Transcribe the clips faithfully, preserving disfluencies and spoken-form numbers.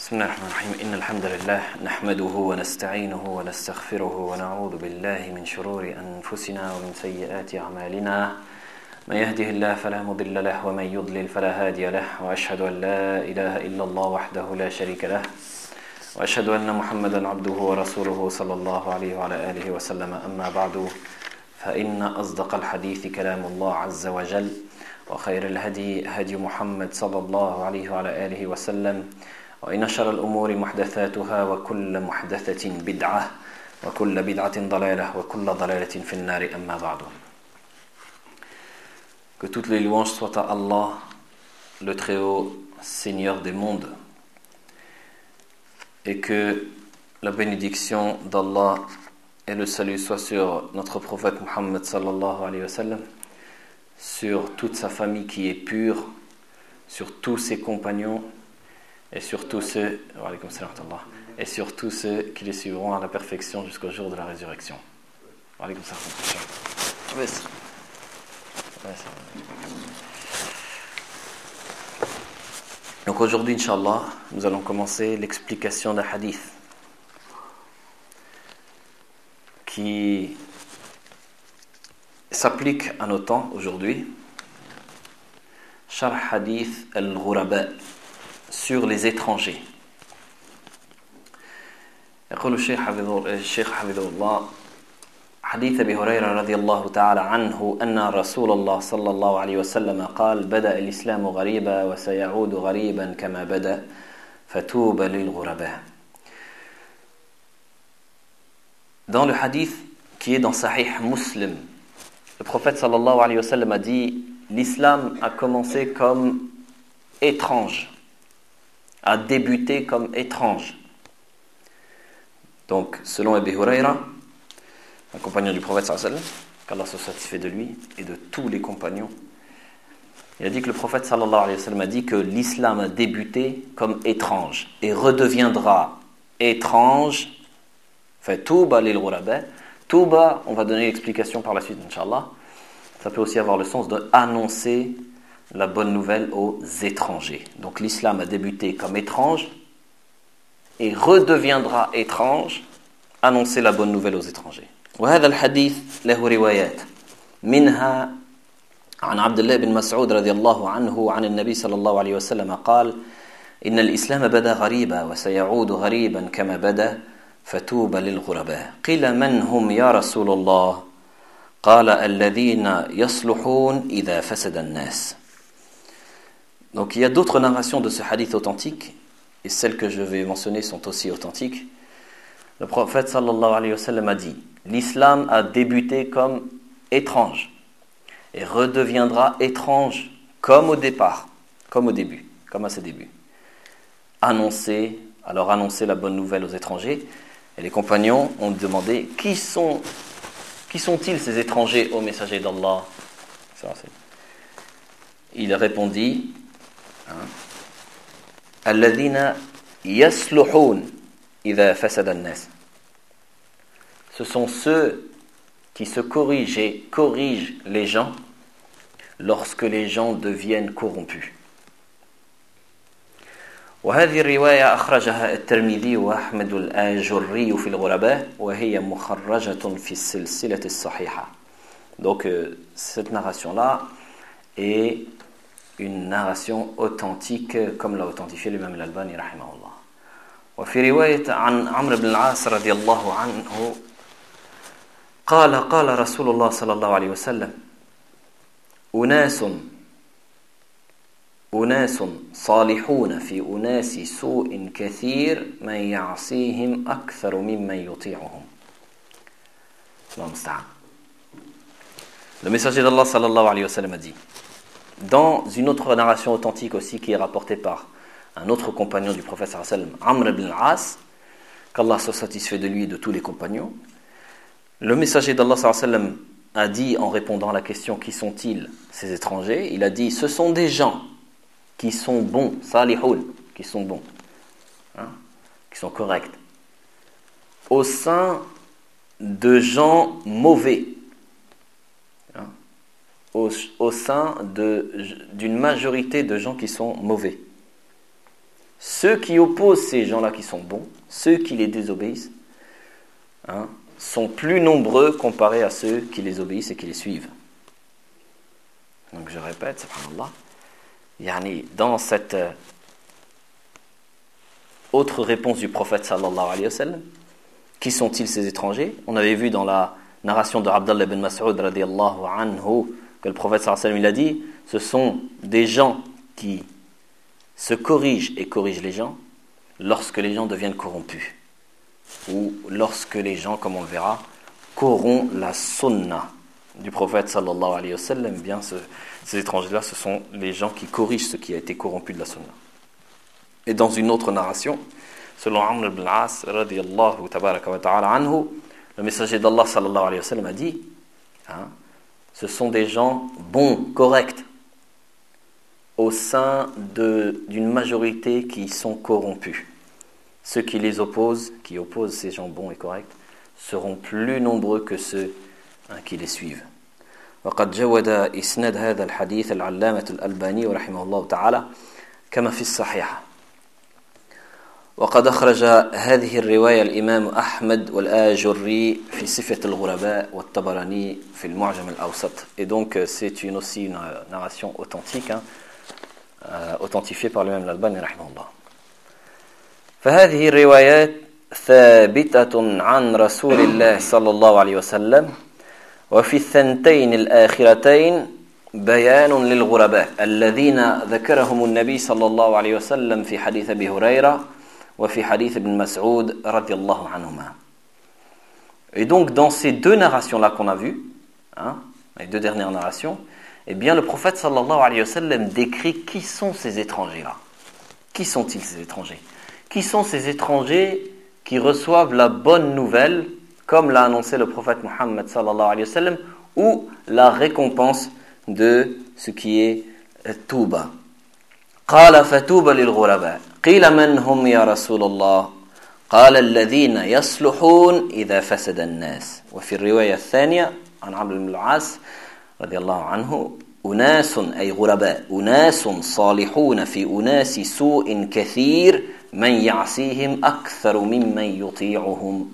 بسم الله الرحمن الرحيم إن الحمد لله نحمده ونستعينه ونستغفره ونعوذ بالله من شرور أنفسنا ومن سيئات أعمالنا من يهده الله فلا مضل له ومن يضلل فلا هادي له وأشهد أن لا إله إلا الله وحده لا شريك له وأشهد أن محمدا عبده ورسوله صلى الله عليه وعلى آله وسلم أما بعد فإن أصدق الحديث كلام الله عز وجل وخير الهدي هدي محمد صلى الله عليه وعلى آله وسلم وإن شر الأمور محدثاتها وكل محدثة بدعة وكل بدعة ضلالة وكل ضلالة في النار أما بعد. Que toutes les louanges soient à Allah, le Très-Haut, Seigneur des mondes, et que la bénédiction d'Allah et le salut soient sur notre prophète Muhammad sallallahu alayhi wa sallam, sur toute sa famille qui est pure, sur tous ses compagnons, et sur tous ceux, et sur tous ceux qui les suivront à la perfection jusqu'au jour de la résurrection. Donc aujourd'hui, Inch'Allah, nous allons commencer l'explication d'un hadith qui s'applique à nos temps aujourd'hui. Sharh hadith al-Ghuraba, sur les étrangers. يقول الشيخ حفظه الشيخ حفظه الله حديث أبي هريرة رضي الله تعالى عنه أن رسول الله صلى الله عليه وسلم قال بدأ الإسلام غريبا وسيعود غريبا كما بدأ فتوبى للغرباء. Dans le hadith qui est dans Sahih Muslim, le prophète sallallahu alayhi wa sallam a dit l'islam a commencé comme étrange, a débuté comme étrange. Donc, selon Abu Huraira, un compagnon du prophète sallallahu alayhi wa sallam, qu'Allah se satisfait de lui et de tous les compagnons, il a dit que le prophète sallallahu alayhi wa sallam a dit que l'islam a débuté comme étrange et redeviendra étrange. Fait Touba lil ghuraba. Touba, on va donner l'explication par la suite, Inch'Allah. Ça peut aussi avoir le sens de annoncer la bonne nouvelle aux étrangers. Donc l'islam a débuté comme étrange et redeviendra étrange, annoncer la bonne nouvelle aux étrangers. وهذا الحديث له روايات منها عن عبد الله بن مسعود رضي الله عنه عن النبي صلى الله عليه وسلم قال إن الإسلام بدأ غريبا وسيعود غريبا كما بدأ فتوبى للغرباء قيل من هم يا رسول الله قال الذين يصلحون إذا فسد الناس. Donc il y a d'autres narrations de ce hadith authentique, et celles que je vais mentionner sont aussi authentiques. Le prophète sallallahu alayhi wa sallam a dit l'islam a débuté comme étrange et redeviendra étrange comme au départ, comme au début, comme à ses débuts. Annoncer, alors annoncer la bonne nouvelle aux étrangers, et les compagnons ont demandé qui sont, qui sont-ils ces étrangers au messager d'Allah? Il répondit الذين يصلحون إذا فسد الناس. Ce sont ceux qui se corrigent et corrigent les gens lorsque les gens deviennent corrompus. وهذه الرواية أخرجها الترمذي وأحمد الآجري في الغرباء وهي مخرجة في السلسلة الصحيحة. Donc euh, cette narration-là est une narration authentique comme l'a authentifié l'imam al-Albani rahimahullah. وفي رواية عن عمرو بن العاص رضي الله عنه قال قال رسول الله صلى الله عليه وسلم أناس أناس صالحون في أناس سوء كثير من يعصيهم أكثر ممن يطيعهم. الله المستعان. Le messager d'Allah sallallahu alayhi wa sallam a dit, dans une autre narration authentique aussi qui est rapportée par un autre compagnon du prophète sallallahu alayhi wa sallam, Amr ibn al-As, qu'Allah soit satisfait de lui et de tous les compagnons, le messager d'Allah sallallahu alayhi wa sallam a dit en répondant à la question qui sont-ils ces étrangers, il a dit ce sont des gens qui sont bons, salihoun, qui sont bons, hein, qui sont corrects, au sein de gens mauvais, hein, au, au sein de, d'une majorité de gens qui sont mauvais. ceux qui opposent ces gens-là qui sont bons, ceux qui les désobéissent, hein, sont plus nombreux comparés à ceux qui les obéissent et qui les suivent. Donc je répète, subhanallah, yani, dans cette euh, autre réponse du prophète sallallahu alayhi wa sallam, qui sont-ils ces étrangers? On avait vu dans la narration de Abdallah ibn Mas'ud radiyallahu anhu que le prophète sallallahu alayhi wa sallam il a dit, ce sont des gens qui se corrigent et corrigent les gens lorsque les gens deviennent corrompus ou lorsque les gens, comme on le verra, corrompent la sunna du prophète sallallahu alayhi wa sallam. Bien, ce, ces étrangers-là, ce sont les gens qui corrigent ce qui a été corrompu de la sunna. Et dans une autre narration, selon Amr ibn al-As radiyallahu tabaraka wa ta'ala anhu, le messager d'Allah sallallahu alayhi wa sallam a dit, hein, ce sont des gens bons, corrects, au sein de, d'une majorité qui sont corrompus. Ceux qui les opposent, qui opposent ces gens bons et corrects, seront plus nombreux que ceux hein, qui les suivent. وقد جود إسناد هذا الحديث العلامة الألباني رحمه الله تعالى كما في الصحيح. وقد أخرج هذه الرواية الإمام أحمد والآجري في صفة الغرباء والطبراني في المعجم الأوسط. Et donc c'est une, aussi une narration authentique, hein, euh, authentifiée par l'imam الألباني رحمه الله. فهذه الروايات ثابتة عن رسول الله صلى الله عليه وسلم وفي الثنتين الآخرتين بيان للغرباء الذين ذكرهم النبي صلى الله عليه وسلم في حديث أبي هريرة وفي حديث ابن مسعود رضي الله عنهما. Et donc dans ces deux narrations-là qu'on a vues, hein, les deux dernières narrations, eh bien le prophète sallallahu alayhi wa sallam décrit qui sont ces étrangers-là. Qui sont-ils ces étrangers? Qui sont ces étrangers qui reçoivent la bonne nouvelle, comme l'a annoncé le prophète Muhammad sallallahu alayhi wa sallam, ou la récompense de ce qui est Touba. قال فتوبى للغرباء قيل من هم يا رسول الله قال الذين يصلحون إذا فسد الناس. وفي الرواية الثانية عن عمرو بن العاص رضي الله عنه أناس أي غرباء أناس صالحون في أناس سوء كثير من يعصيهم أكثر ممن يطيعهم.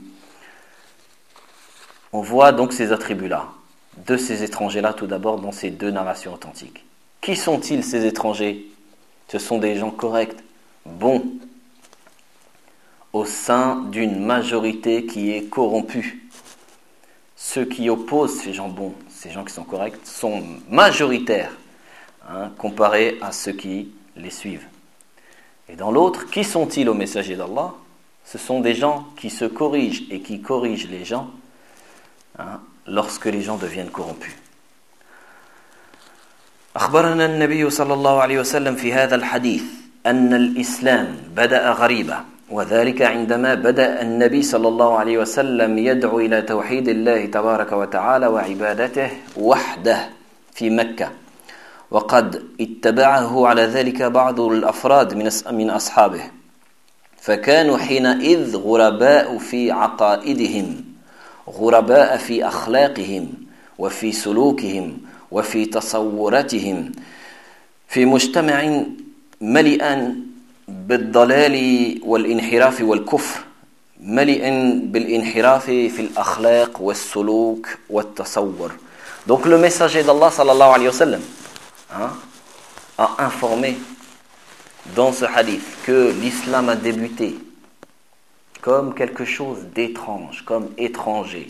On voit donc ces attributs-là de ces étrangers-là tout d'abord dans ces deux narrations authentiques. Qui sont-ils ces étrangers? Ce sont des gens corrects, bons, au sein d'une majorité qui est corrompue. Ceux qui opposent ces gens bons, ces gens qui sont corrects, sont majoritaires, hein, comparés à ceux qui les suivent. Et dans l'autre, qui sont-ils aux messagers d'Allah? Ce sont des gens qui se corrigent et qui corrigent les gens, hein, lorsque les gens deviennent corrompus. أخبرنا النبي صلى الله عليه وسلم في هذا الحديث أن الإسلام بدأ غريبا وذلك عندما بدأ النبي صلى الله عليه وسلم يدعو إلى توحيد الله تبارك وتعالى وعبادته وحده في مكة وقد اتبعه على ذلك بعض الأفراد من من أصحابه فكانوا حينئذ غرباء في عقائدهم غرباء في أخلاقهم وفي سلوكهم وفي تصوراتهم في مجتمع مليئا بالضلال والانحراف والكفر مليئا بالانحراف في الأخلاق والسلوك والتصور. Donc le messager d'Allah sallallahu alayhi wa sallam, hein, a informé dans ce hadith que l'islam a débuté comme quelque chose d'étrange, comme étranger.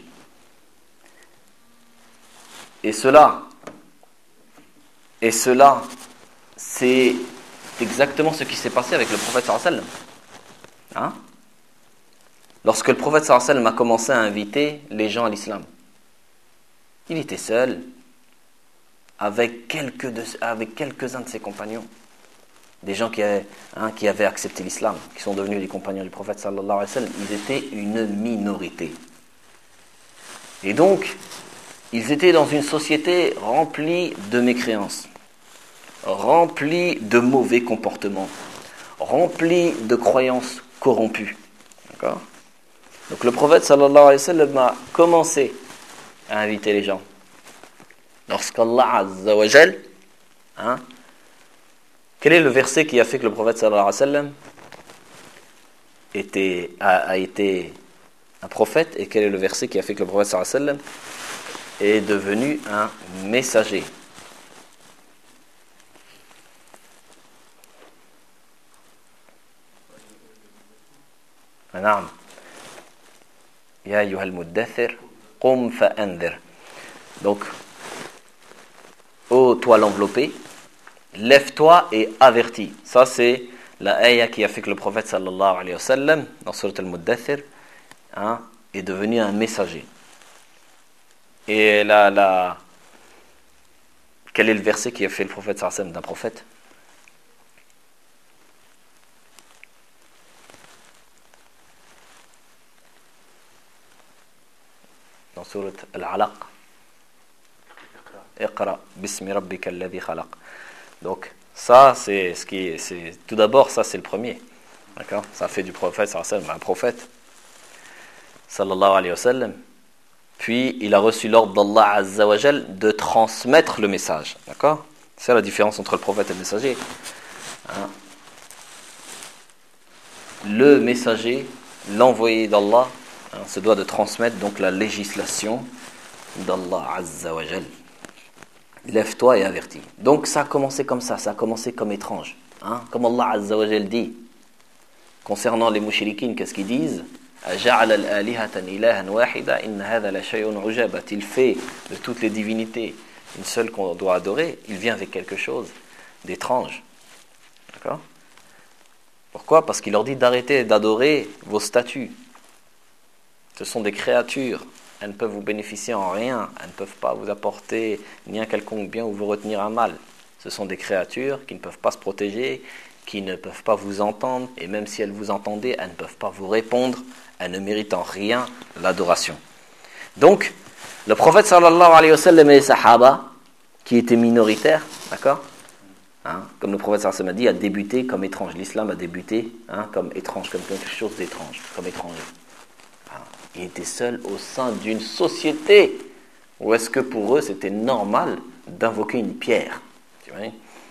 Et cela Et cela, c'est exactement ce qui s'est passé avec le prophète sallallahu alayhi wa sallam. Hein? Lorsque le prophète sallallahu alayhi wa sallam a commencé à inviter les gens à l'islam, il était seul avec, quelques de, avec quelques-uns de ses compagnons, des gens qui avaient, hein, qui avaient accepté l'islam, qui sont devenus les compagnons du prophète sallallahu alayhi wa sallam. Ils étaient une minorité. Et donc, ils étaient dans une société remplie de mécréances, remplie de mauvais comportements, remplie de croyances corrompues. D'accord ? Donc le prophète sallallahu alayhi wa sallam a commencé à inviter les gens. Lorsqu'Allah azza wa jal, hein, quel est le verset qui a fait que le prophète sallallahu alayhi wa sallam était, a, a été un prophète et quel est le verset qui a fait que le prophète sallallahu alayhi wa sallam est devenu un messager. Naam. Ya ayyuhal muddathir, qum fa'anzir. Donc, ô toi l'enveloppé, lève-toi et avertis. Ça, c'est la ayah qui a fait que le prophète sallallahu alayhi wa sallam, dans Surat al-Muddathir, hein, est devenu un messager. Et là, là, quel est le verset qui a fait le prophète sallallahu alayhi wa sallam d'un prophète? Dans Surat al-Alaq. Iqra bismi rabbika alladhi khalaq. Donc ça c'est ce qui c'est tout d'abord ça c'est le premier. D'accord? Ça fait du prophète sallallahu alayhi wa sallam un prophète sallallahu alayhi wa sallam. Puis il a reçu l'ordre d'Allah azza wa jal de transmettre le message. D'accord? C'est la différence entre le prophète et le messager. Hein? Le messager, l'envoyé d'Allah, hein, se doit de transmettre donc la législation d'Allah azza wa jal. Lève-toi et avertis. Donc ça a commencé comme ça, ça a commencé comme étrange. Hein? Comme Allah azza wa jal dit concernant les mouchriquines, qu'est-ce qu'ils disent? Il fait de toutes les divinités une seule qu'on doit adorer. Il vient avec quelque chose d'étrange. D'accord? Pourquoi? Parce qu'il leur dit d'arrêter d'adorer vos statues. Ce sont des créatures. Elles ne peuvent vous bénéficier en rien. Elles ne peuvent pas vous apporter ni un quelconque bien ou vous retenir un mal. Ce sont des créatures qui ne peuvent pas se protéger, qui ne peuvent pas vous entendre. Et même si elles vous entendaient, elles ne peuvent pas vous répondre. Elles ne méritent en rien l'adoration. Donc, le prophète sallallahu alayhi wa sallam et les sahaba, qui étaient minoritaires, d'accord, hein, comme le prophète sallallahu alayhi wa sallam a dit, a débuté comme étrange. L'islam a débuté hein, comme étrange, comme quelque chose d'étrange, comme étranger. Il était seul au sein d'une société où est-ce que pour eux c'était normal d'invoquer une pierre. Tu vois?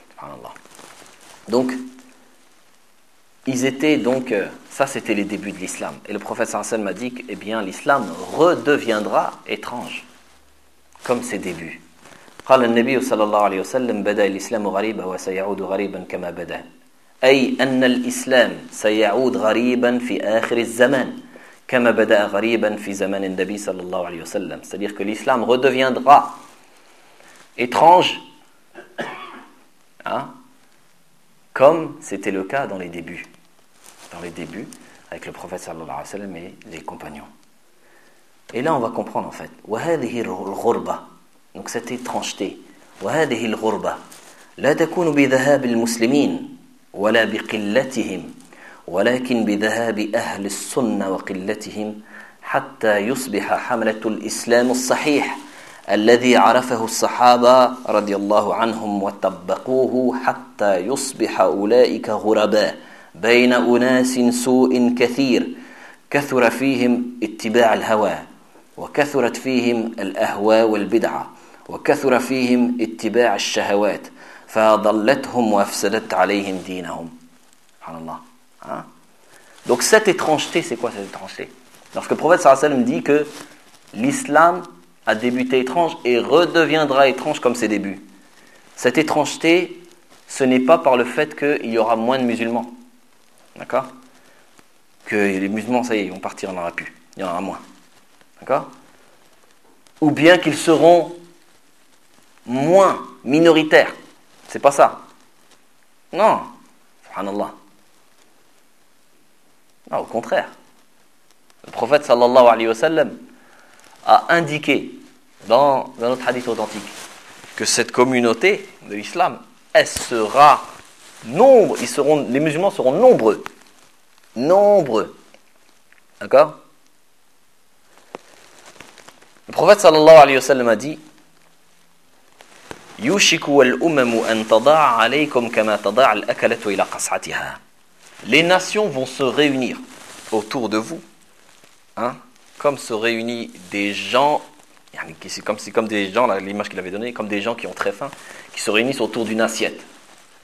Donc, ils étaient donc, euh, ça c'était les débuts de l'islam. Et le prophète sallallahu alayhi wa sallam a dit que eh bien, l'islam redeviendra étrange, comme ses débuts. قال النبي صلى الله عليه وسلم بدأ الإسلام غريبا وسيعود غريبا كما بدأ أي أن الإسلام سيعود غريبا في آخر الزمان كما بدأ غريبا في زمان النبي صلى الله عليه وسلم. C'est-à-dire que l'islam redeviendra étrange hein, comme c'était le cas dans les débuts. Dans les débuts, avec le prophète sallallahu alayhi wa sallam et les compagnons. Et là, on va comprendre en fait. وهذه الغربة, donc cette étrangeté. وهذه الغربة لا تكون بذهاب المسلمين ولا بقلتهم ولكن بذهاب أهل السنة وقلتهم حتى يصبح حملة الإسلام الصحيح الذي عرفه الصحابة رضي الله عنهم وطبقوه حتى يصبح أولئك غرباء بين أناس سوء كثير كثر فيهم اتباع الهوى وكثرت فيهم الأهواء والبدعة وكثر فيهم اتباع الشهوات فضلتهم وأفسدت عليهم دينهم. سبحان الله. Hein? Donc cette étrangeté, c'est quoi cette étrangeté? Lorsque le prophète sallallahu alayhi wa sallam dit que l'islam a débuté étrange et redeviendra étrange comme ses débuts. Cette étrangeté, ce n'est pas par le fait qu'il y aura moins de musulmans. D'accord? Que les musulmans, ça y est, ils vont partir, il n'y en aura plus. Il y en aura moins. D'accord? Ou bien qu'ils seront moins minoritaires. C'est pas ça. Non. Subhanallah. Non, au contraire. Le prophète sallallahu alayhi wa sallam a indiqué dans un autre hadith authentique que cette communauté de l'islam, elle sera nombre, ils seront, les musulmans seront nombreux. Nombreux. D'accord? Le prophète sallallahu alayhi wa sallam a dit Yushiku al-umamu an tada'a alaykum kama tada'a al-akalatu ila qas'atiha. Les nations vont se réunir autour de vous, hein, comme se réunissent des gens, c'est comme, c'est comme des gens, là, l'image qu'il avait donnée, comme des gens qui ont très faim, qui se réunissent autour d'une assiette.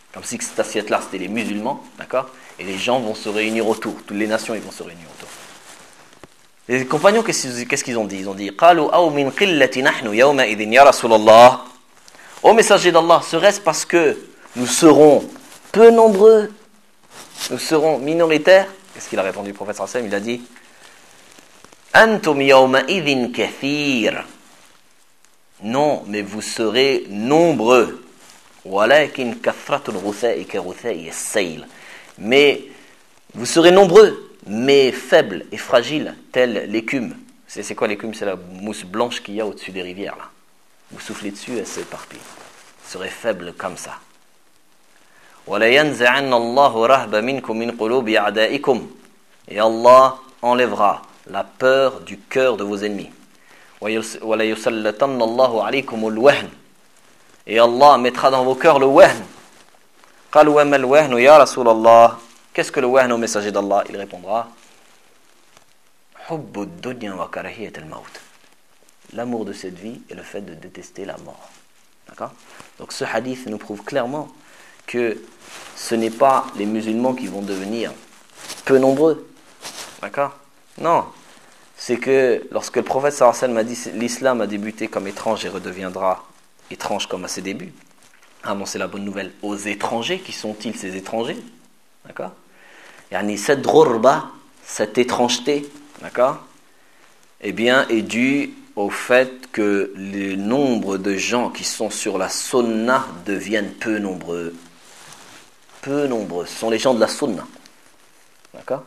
Comme si cette assiette-là, c'était les musulmans, d'accord? Et les gens vont se réunir autour. Toutes les nations, ils vont se réunir autour. Les compagnons, qu'est-ce qu'ils ont dit? Ils ont dit, قالوا أو من قلة نحن يومئذ يا رسول الله. Ô messager d'Allah, serait-ce parce que nous serons peu nombreux, nous serons minoritaires? Qu'est-ce qu'il a répondu, le prophète sallallahu alayhi wa sallam? Il a dit, أنتم يومئذ كثير. Non, mais vous serez nombreux. ولكن كثرة الغثاء كغثاء السيل. Mais vous serez nombreux, mais faibles et fragiles, telle l'écume. C'est, c'est quoi l'écume? C'est la mousse blanche qu'il y a au-dessus des rivières, là. Vous soufflez dessus, elle s'éparpille. Vous serez faibles comme ça. وَلَيَنْزَعَنَّ اللَّهُ رَهْبَ مِنْكُمْ مِنْ قُلُوبِ أَعْدَائِكُمْ. Et Allah enlèvera la peur du cœur de vos ennemis. وَلَيُسَلَّطَنَّ اللَّهُ عَلَيْكُمُ الْوَهْنَ. Et Allah mettra dans vos cœurs le wahn. قَالُوا وَمَا الْوَهْنُ يَا رَسُولَ اللَّهِ. Qu'est-ce que le wahn au messager d'Allah? Il répondra, حُبُّ الدُّنْيَا وَكَرَهِيَةَ الْمَوْتِ. L'amour de cette vie et le fait de détester la mort. D'accord? Donc ce hadith nous prouve clairement que ce n'est pas les musulmans qui vont devenir peu nombreux. D'accord? Non. C'est que lorsque le prophète sallallahu alayhi wa sallam a dit l'islam a débuté comme étrange et redeviendra étrange comme à ses débuts, a annoncé la bonne nouvelle aux étrangers. Qui sont-ils ces étrangers? D'accord? Yani cette ghurba, cette étrangeté, d'accord, eh bien, est due au fait que le nombre de gens qui sont sur la sunna deviennent peu nombreux. Peu nombreux. Ce sont les gens de la sunna. D'accord?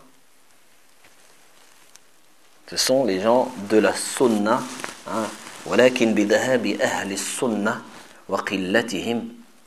Ce sont les gens de la sunna. وَلَكِنْ بِذَهَابِ أَهْلِ السُّنَّةِ وَقِلَّتِهِمْ.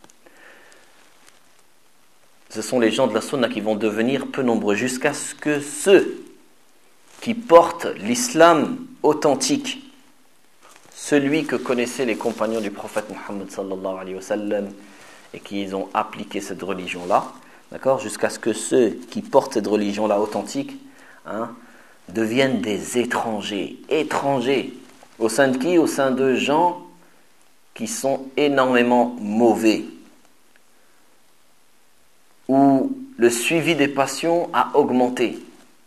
Ce sont les gens de la sunna qui vont devenir peu nombreux jusqu'à ce que ceux qui portent l'islam authentique, celui que connaissaient les compagnons du prophète Muhammad sallallahu alayhi wa sallam et qui ont appliqué cette religion-là, d'accord, jusqu'à ce que ceux qui portent cette religion-là authentique, hein, deviennent des étrangers. Étrangers. Au sein de qui? Au sein de gens qui sont énormément mauvais, où le suivi des passions a augmenté,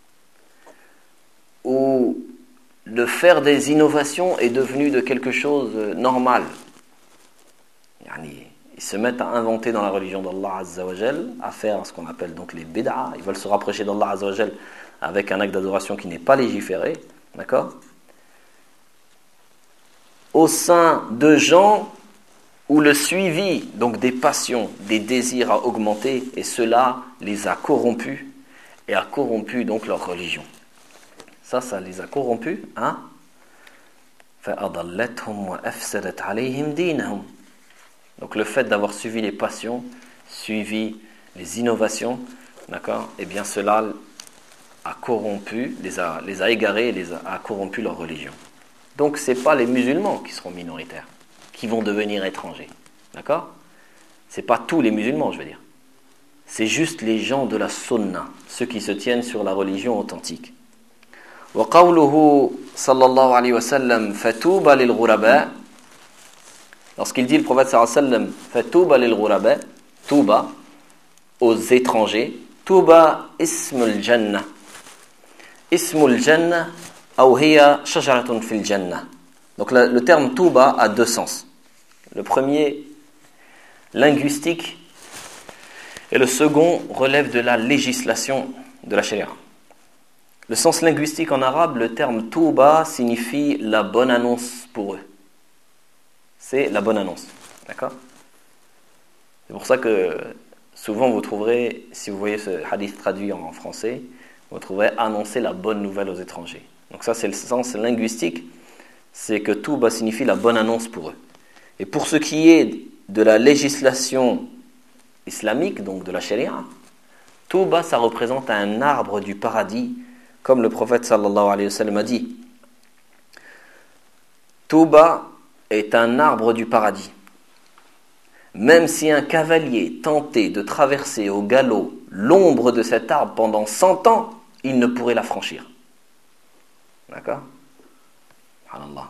où le faire des innovations est devenu de quelque chose de normal. Ils se mettent à inventer dans la religion d'Allah Azza wa Jal, à faire ce qu'on appelle donc les bid'a. Ils veulent se rapprocher d'Allah Azza wa Jal avec un acte d'adoration qui n'est pas légiféré, d'accord, au sein de gens où le suivi donc des passions, des désirs a augmenté, et cela les a corrompus et a corrompu donc leur religion. Ça, ça les a corrompus, hein? فَأَضَلَّتْهُمْ وَأَفْسَدَتْ عَلَيْهِمْ دِينَهُمْ. Donc le fait d'avoir suivi les passions, suivi les innovations, d'accord, eh bien cela a corrompu, les a, les a égarés, les a, a corrompu leur religion. Donc ce n'est pas les musulmans qui seront minoritaires, qui vont devenir étrangers. D'accord? Ce n'est pas tous les musulmans, je veux dire. C'est juste les gens de la sunna, ceux qui se tiennent sur la religion authentique. وَقَوْلُهُ صلى الله عليه وسلم فَتُوبَ لِلْغُرَبَاءِ. Lorsqu'il dit, le prophète sallallahu alayhi wa sallam, فَتُوبَ لِلْغُرَبَاءِ, Touba, aux étrangers, Touba ismul jannah. Ismul jannah, أو هي شجرة في الجنة. Donc le, le terme Touba a deux sens. Le premier, linguistique, et le second relève de la législation de la charia. Le sens linguistique en arabe, le terme Touba signifie la bonne annonce pour eux. C'est la bonne annonce. D'accord? C'est pour ça que souvent vous trouverez, si vous voyez ce hadith traduit en français, vous trouverez annoncer la bonne nouvelle aux étrangers. Donc ça c'est le sens linguistique, c'est que Touba signifie la bonne annonce pour eux. Et pour ce qui est de la législation islamique, donc de la charia, Touba ça représente un arbre du paradis, comme le prophète sallallahu alayhi wa sallam a dit. Touba est un arbre du paradis. Même si un cavalier tentait de traverser au galop l'ombre de cet arbre pendant cent ans, il ne pourrait la franchir. D'accord? Subhanallah.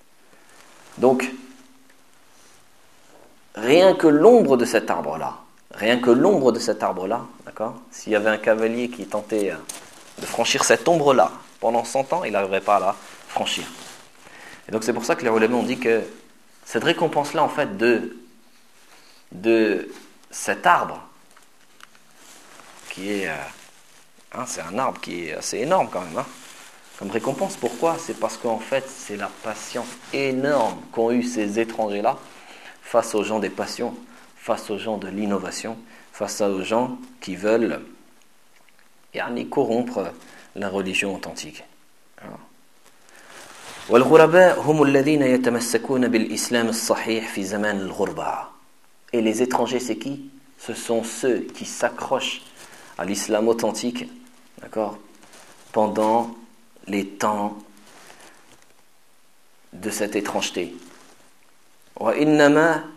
Donc, rien que l'ombre de cet arbre-là, rien que l'ombre de cet arbre-là, d'accord? S'il y avait un cavalier qui tentait de franchir cette ombre-là pendant cent ans, il n'arriverait pas à la franchir. Et donc c'est pour ça que les ulama ont dit que cette récompense-là, en fait, de, de cet arbre, qui est, euh, hein, c'est un arbre qui est assez énorme quand même, hein, comme récompense. Pourquoi? C'est parce qu'en fait, c'est la patience énorme qu'ont eu ces étrangers-là face aux gens des passions, face aux gens de l'innovation, face aux gens qui veulent yani, corrompre la religion authentique. والغرباء هم الذين يتمسكون بالإسلام الصحيح في زمان الغربة. Et les étrangers, c'est qui? Ce sont ceux qui s'accrochent à l'islam authentique, d'accord, pendant les temps de cette étrangeté. وإنما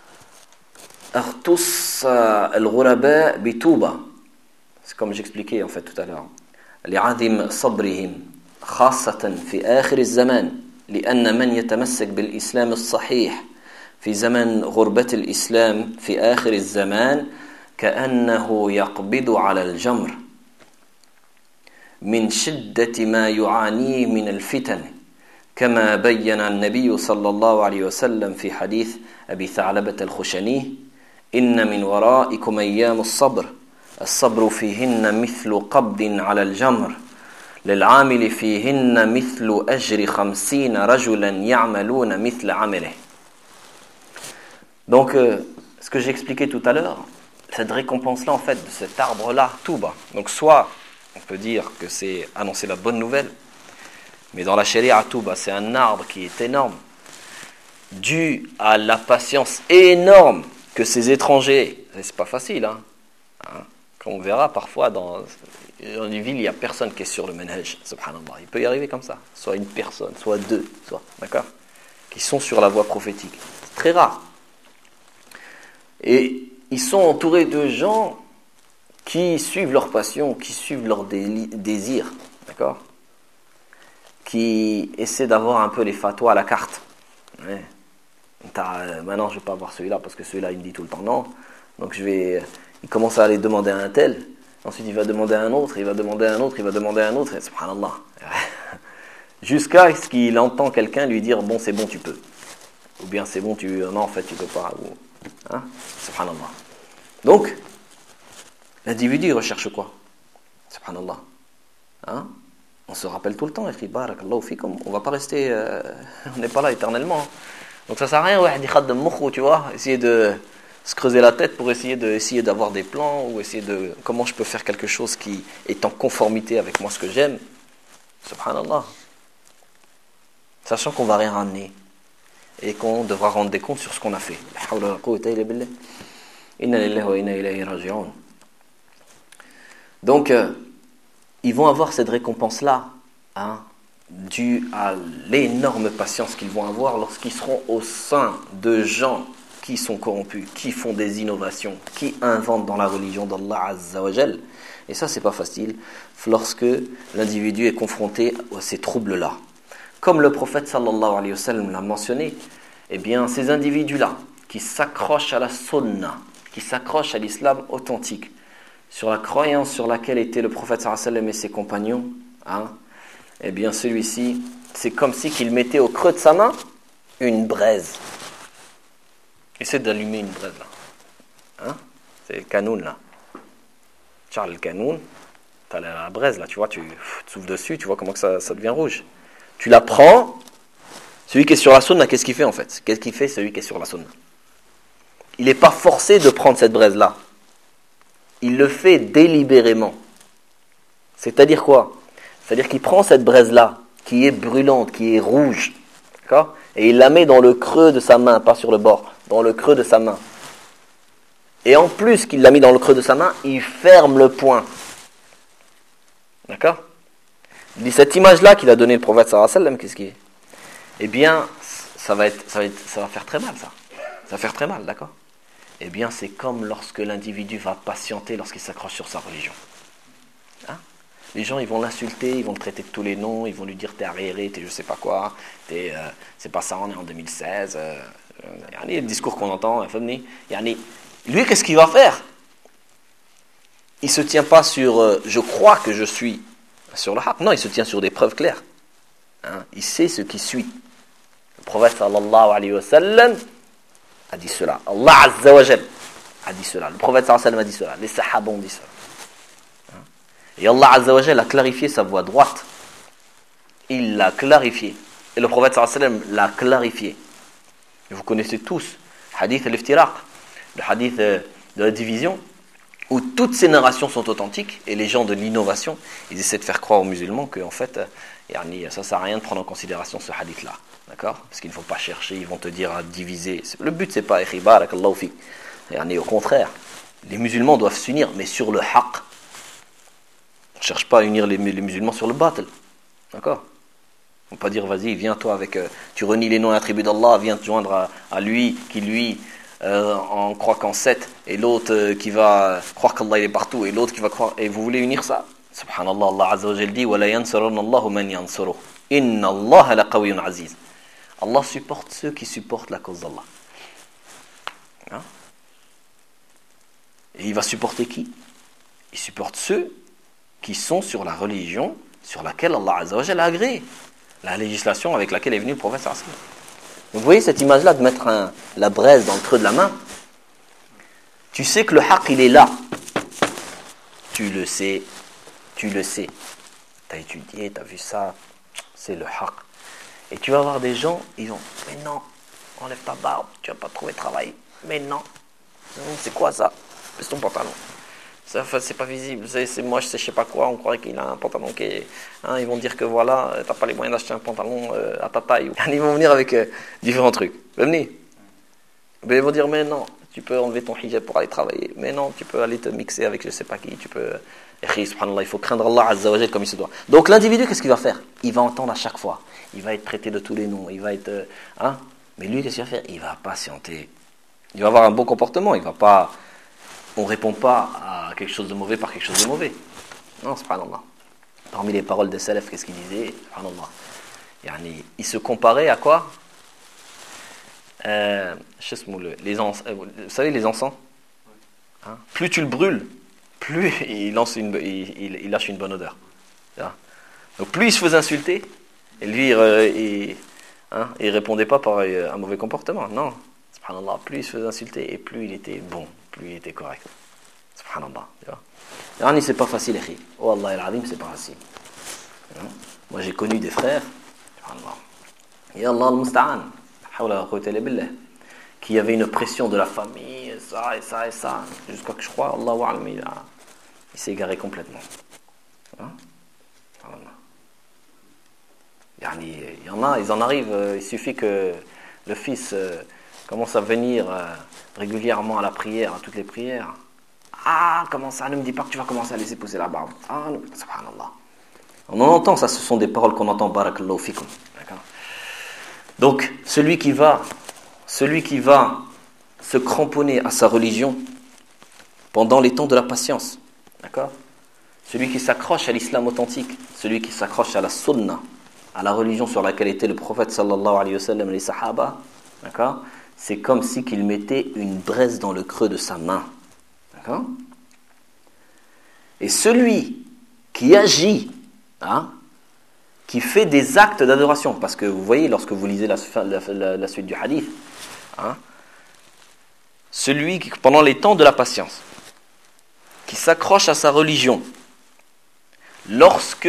اختص الغرباء بتوبة. C'est comme j'expliquais en fait tout à l'heure. لعظم صبرهم خاصة في آخر الزمان لأن من يتمسك بالإسلام الصحيح في زمن غربة الإسلام في آخر الزمان كأنه يقبض على الجمر من شدة ما يعانيه من الفتن كما بين النبي صلى الله عليه وسلم في حديث أبي ثعلبة الخشني إن من ورائكم أيام الصبر الصبر فيهن مثل قبض على الجمر للعامل فيهن مثل أجر خمسين رجلا يعملون مثل عمله. Donc, euh, ce que j'ai expliqué tout à l'heure, cette récompense-là, en fait, de cet arbre-là, tout bas. Donc, soit, on peut dire que c'est annoncer la bonne nouvelle, mais dans la sharia, tout bas, c'est un arbre qui est énorme, dû à la patience énorme que ces étrangers, et c'est pas facile, hein, hein, comme on verra parfois dans, dans une ville, il n'y a personne qui est sur le manhaj, subhanallah. Il peut y arriver comme ça, soit une personne, soit deux, soit, d'accord, qui sont sur la voie prophétique. C'est très rare. Et ils sont entourés de gens qui suivent leur passion, qui suivent leur désir, d'accord, qui essaient d'avoir un peu les fatwas à la carte. Ouais. Maintenant, je ne vais pas avoir celui-là parce que celui-là, il me dit tout le temps non. Donc, je vais. Il commence à aller demander à un tel. Ensuite, il va demander à un autre, il va demander à un autre, il va demander à un autre. Et subhanallah. Jusqu'à ce qu'il entend quelqu'un lui dire bon, c'est bon, tu peux. Ou bien c'est bon, tu. Non, en fait, tu peux pas. Ou... Hein? Subhanallah. Donc, l'individu, il recherche quoi? Subhanallah. Hein? On se rappelle tout le temps, on va pas rester, euh, on n'est pas là éternellement. Donc ça sert à rien, tu vois, essayer de se creuser la tête pour essayer de, essayer d'avoir des plans ou essayer de comment je peux faire quelque chose qui est en conformité avec moi ce que j'aime. Subhanallah. Sachant qu'on va rien ramener et qu'on devra rendre des comptes sur ce qu'on a fait. Donc euh, ils vont avoir cette récompense-là, hein, due à l'énorme patience qu'ils vont avoir lorsqu'ils seront au sein de gens qui sont corrompus, qui font des innovations, qui inventent dans la religion d'Allah Azza wa Jal. Et ça, c'est pas facile lorsque l'individu est confronté à ces troubles-là. Comme le prophète sallallahu alayhi wa sallam l'a mentionné, eh bien, ces individus-là qui s'accrochent à la sunna, qui s'accrochent à l'islam authentique, sur la croyance sur laquelle était le prophète sallallahu alayhi wa sallam et ses compagnons, hein, eh bien celui-ci, c'est comme si qu'il mettait au creux de sa main une braise. Essaie d'allumer une braise là. Hein, c'est le canoun là. Tu as le canoun, tu as la braise là, tu vois, tu, tu souffles dessus, tu vois comment que ça, ça devient rouge. Tu la prends, celui qui est sur la sunna, qu'est-ce qu'il fait en fait? Qu'est-ce qu'il fait celui qui est sur la sunna? Il n'est pas forcé de prendre cette braise là. Il le fait délibérément. C'est-à-dire quoi? C'est-à-dire qu'il prend cette braise-là, qui est brûlante, qui est rouge, d'accord, et il la met dans le creux de sa main, pas sur le bord, dans le creux de sa main. Et en plus qu'il l'a mis dans le creux de sa main, il ferme le poing. D'accord? Il dit cette image-là qu'il a donnée le prophète sallallahu alayhi wa sallam, qu'est-ce qui est? Eh bien, ça va, être, ça, va être, ça va faire très mal, ça. Ça va faire très mal, d'accord? Eh bien, c'est comme lorsque l'individu va patienter lorsqu'il s'accroche sur sa religion. Hein? Les gens, ils vont l'insulter, ils vont le traiter de tous les noms, ils vont lui dire t'es arriéré, t'es je sais pas quoi, t'es, euh, c'est pas ça, on est en deux mille seize. Euh, euh, le discours qu'on entend, lui, qu'est-ce qu'il va faire? il ne se tient pas sur euh, « je crois que je suis sur le haqq ». Non, il se tient sur des preuves claires. Hein, il sait ce qui suit. Le prophète sallallahu alayhi wa sallam a dit cela. Allah azza wa jal a dit cela. Le prophète sallallahu alayhi wa sallam a dit cela. Les sahaba ont dit cela. Hein, et Allah azza wa jal a clarifié sa voie droite. Il l'a clarifié. Et le prophète sallallahu alayhi wa sallam l'a clarifié. Et vous connaissez tous hadith al-iftiraq, le hadith de la division, où toutes ces narrations sont authentiques, et les gens de l'innovation, ils essaient de faire croire aux musulmans que en fait, ça ne sert à rien de prendre en considération ce hadith-là, d'accord? Parce qu'il ne faut pas chercher, ils vont te dire à diviser. Le but, c'est pas « barakallahu fik ». Au contraire, les musulmans doivent s'unir, mais sur le haqq. On ne cherche pas à unir les, les musulmans sur le batil, d'accord? On ne peut pas dire, vas-y, viens toi avec, euh, tu renies les noms et attributs d'Allah, viens te joindre à, à lui, qui lui, euh, en croit qu'en sept, et l'autre euh, qui va croire qu'Allah il est partout, et l'autre qui va croire, et vous voulez unir ça? Subhanallah, Allah Azza wa Jal dit, وَلَا يَنْصُرَنَّ اللَّهُ مَنْ يَنْصُرُهُ إِنَّ اللَّهَ لَقَوِيٌّ عَزِيزٌ. Allah supporte ceux qui supportent la cause d'Allah. Hein? Et il va supporter qui? Il supporte ceux qui sont sur la religion sur laquelle Allah Azza wa Jal a agréé, la législation avec laquelle est venu le prophète sallallahu alayhi wa sallam. Vous voyez cette image-là de mettre un, la braise dans le creux de la main? Tu sais que le haqq il est là. Tu le sais. Tu le sais. Tu as étudié, tu as vu ça. C'est le haqq. Et tu vas voir des gens, ils vont, mais non, enlève ta barbe, tu vas pas trouver de travail. Mais non. C'est quoi ça? Baisse ton pantalon. Ça, c'est pas visible, c'est, c'est moche, c'est je sais pas quoi, on croirait qu'il a un pantalon qui est... Hein, ils vont dire que voilà, t'as pas les moyens d'acheter un pantalon euh, à ta taille. Ils vont venir avec euh, différents trucs. Venez. Mais ils vont dire, mais non, tu peux enlever ton hijab pour aller travailler. Mais non, tu peux aller te mixer avec je sais pas qui, tu peux... Subhanallah, il faut craindre Allah Azza wa Jal comme il se doit. Donc l'individu, qu'est-ce qu'il va faire? Il va entendre à chaque fois. Il va être traité de tous les noms, il va être... Euh, hein, mais lui, qu'est-ce qu'il va faire? Il va patienter. Il va avoir un bon comportement, il va pas... On ne répond pas à quelque chose de mauvais par quelque chose de mauvais. Non, subhanallah. Parmi les paroles des salafs, qu'est-ce qu'ils disaient? Subhanallah. Yani, ils se comparaient à quoi? euh, les ens, Vous savez, les encens, hein? Plus tu le brûles, plus il, lance une, il, il lâche une bonne odeur. Donc plus il se faisait insulter, et lui, il hein, il répondait pas par un mauvais comportement. Non, subhanallah, plus il se faisait insulter, et plus il était bon. Plus il était correct. Subhanallah. Yani, c'est pas facile, akhi. Oh Allah al-Azim, c'est pas facile. Moi, j'ai connu des frères, subhanallah. Ya Allah al-Musta'an, hawla wa quwwata illa billah, qui avaient une pression de la famille, ça et ça et ça, jusqu'à que je crois, Allah wa alam, il, a, il s'est égaré complètement. Hein? Yani, il y en a, ils en arrivent, il suffit que le fils commence à venir régulièrement à la prière, à toutes les prières. Ah, comment ça? Ne me dis pas que tu vas commencer à laisser pousser la barbe. Ah, non, subhanallah. On en entend, ça, ce sont des paroles qu'on entend, barakallahu fikum. D'accord? Donc, celui qui va, celui qui va se cramponner à sa religion pendant les temps de la patience, d'accord? Celui qui s'accroche à l'islam authentique, celui qui s'accroche à la sunna, à la religion sur laquelle était le prophète sallallahu alayhi wa sallam et les sahaba, d'accord? C'est comme si qu'il mettait une braise dans le creux de sa main. D'accord? Et celui qui agit, hein, qui fait des actes d'adoration, parce que vous voyez, lorsque vous lisez la, la, la, la suite du hadith, hein, celui qui, pendant les temps de la patience, qui s'accroche à sa religion, lorsque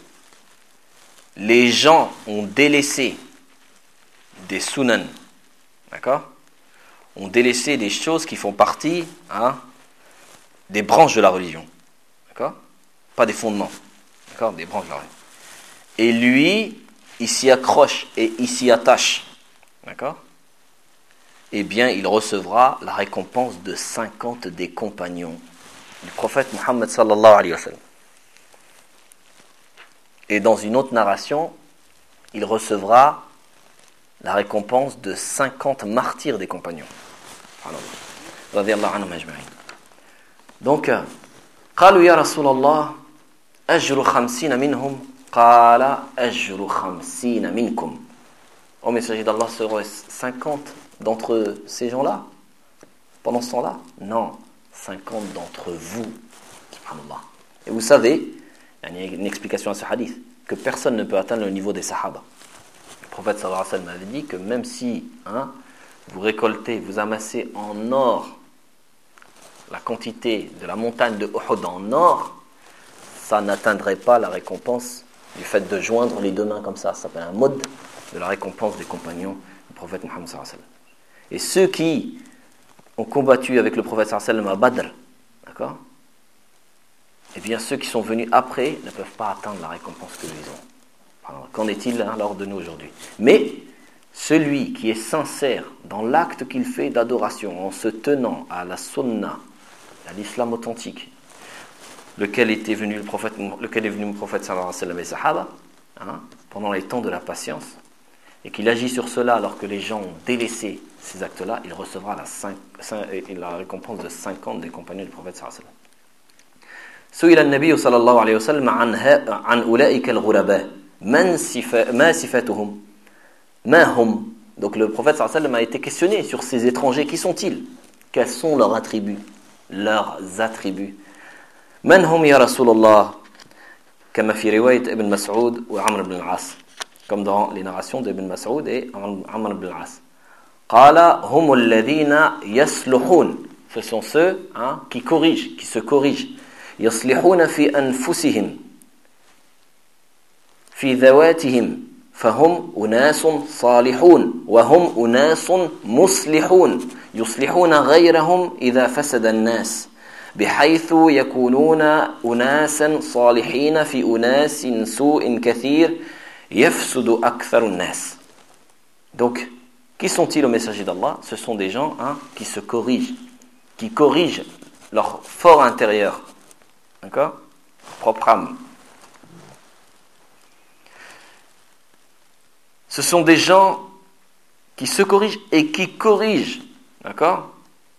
les gens ont délaissé des sunan, d'accord, ont délaissé des choses qui font partie, hein, des branches de la religion. D'accord? Pas des fondements. D'accord? Des branches de la religion. Et lui, il s'y accroche et il s'y attache. D'accord? Eh bien, il recevra la récompense de cinquante des compagnons du prophète Muhammad sallallahu alayhi wa sallam. Et dans une autre narration, il recevra la récompense de cinquante martyrs des compagnons. Donc, قالوا يا رسول الله أجر خمسين منهم قال أجر خمسين منكم. Au messager d'Allah, seraient cinquante d'entre ces gens-là pendant ce temps-là? Non, cinquante d'entre vous qui Subhanallah. Et vous savez, il y a une explication à ce hadith, que personne ne peut atteindre le niveau des sahaba. Le prophète sallallahu alayhi wa sallam avait dit que même si hein, vous récoltez, vous amassez en or la quantité de la montagne de Uhud en or, ça n'atteindrait pas la récompense du fait de joindre les deux mains comme ça. Ça s'appelle un mode de la récompense des compagnons du prophète Muhammad sallallahu alayhi wa sallam. Et ceux qui ont combattu avec le prophète sallallahu alayhi wa sallam à Badr, d'accord ? Eh bien, ceux qui sont venus après ne peuvent pas atteindre la récompense que ils ont. Alors, qu'en est-il alors de nous aujourd'hui ? Mais celui qui est sincère dans l'acte qu'il fait d'adoration, en se tenant à la sunna, à l'islam authentique, lequel était venu le prophète, lequel est venu le prophète sallallahu alayhi wa sallam et sahaba, hein, pendant les temps de la patience, et qu'il agit sur cela alors que les gens ont délaissé ces actes-là, il recevra la, cinq, cinq, la récompense de cinquante des compagnons du prophète sallallahu alayhi wa sallam. سئل النبي صلى الله عليه وسلم عن عن أولئك الغرباء من صفا ما صفاتهم ما هم. Donc le prophète sallallahu alayhi wa sallam a été questionné sur ces étrangers. Qui sont-ils? Quels sont leurs attributs? Leurs attributs. من هم يا رسول الله كما في رواية ابن مسعود وعمر بن العاص, comme dans les narrations d'Ibn Mas'ud et Amr ibn al-As. قال هم الذين يصلحون. Ce sont ceux hein, qui corrigent, qui se corrigent. يصلحون في أنفسهم في ذواتهم فهم أناس صالحون وهم أناس مصلحون يصلحون غيرهم إذا فسد الناس بحيث يكونون أناسا صالحين في أناس سوء كثير يفسد أكثر الناس. Donc, qui sont-ils au messager d'Allah? Ce sont des gens hein, qui se corrigent, qui corrigent leur fort intérieur. D'accord? Propre âme. Ce sont des gens qui se corrigent et qui corrigent. D'accord?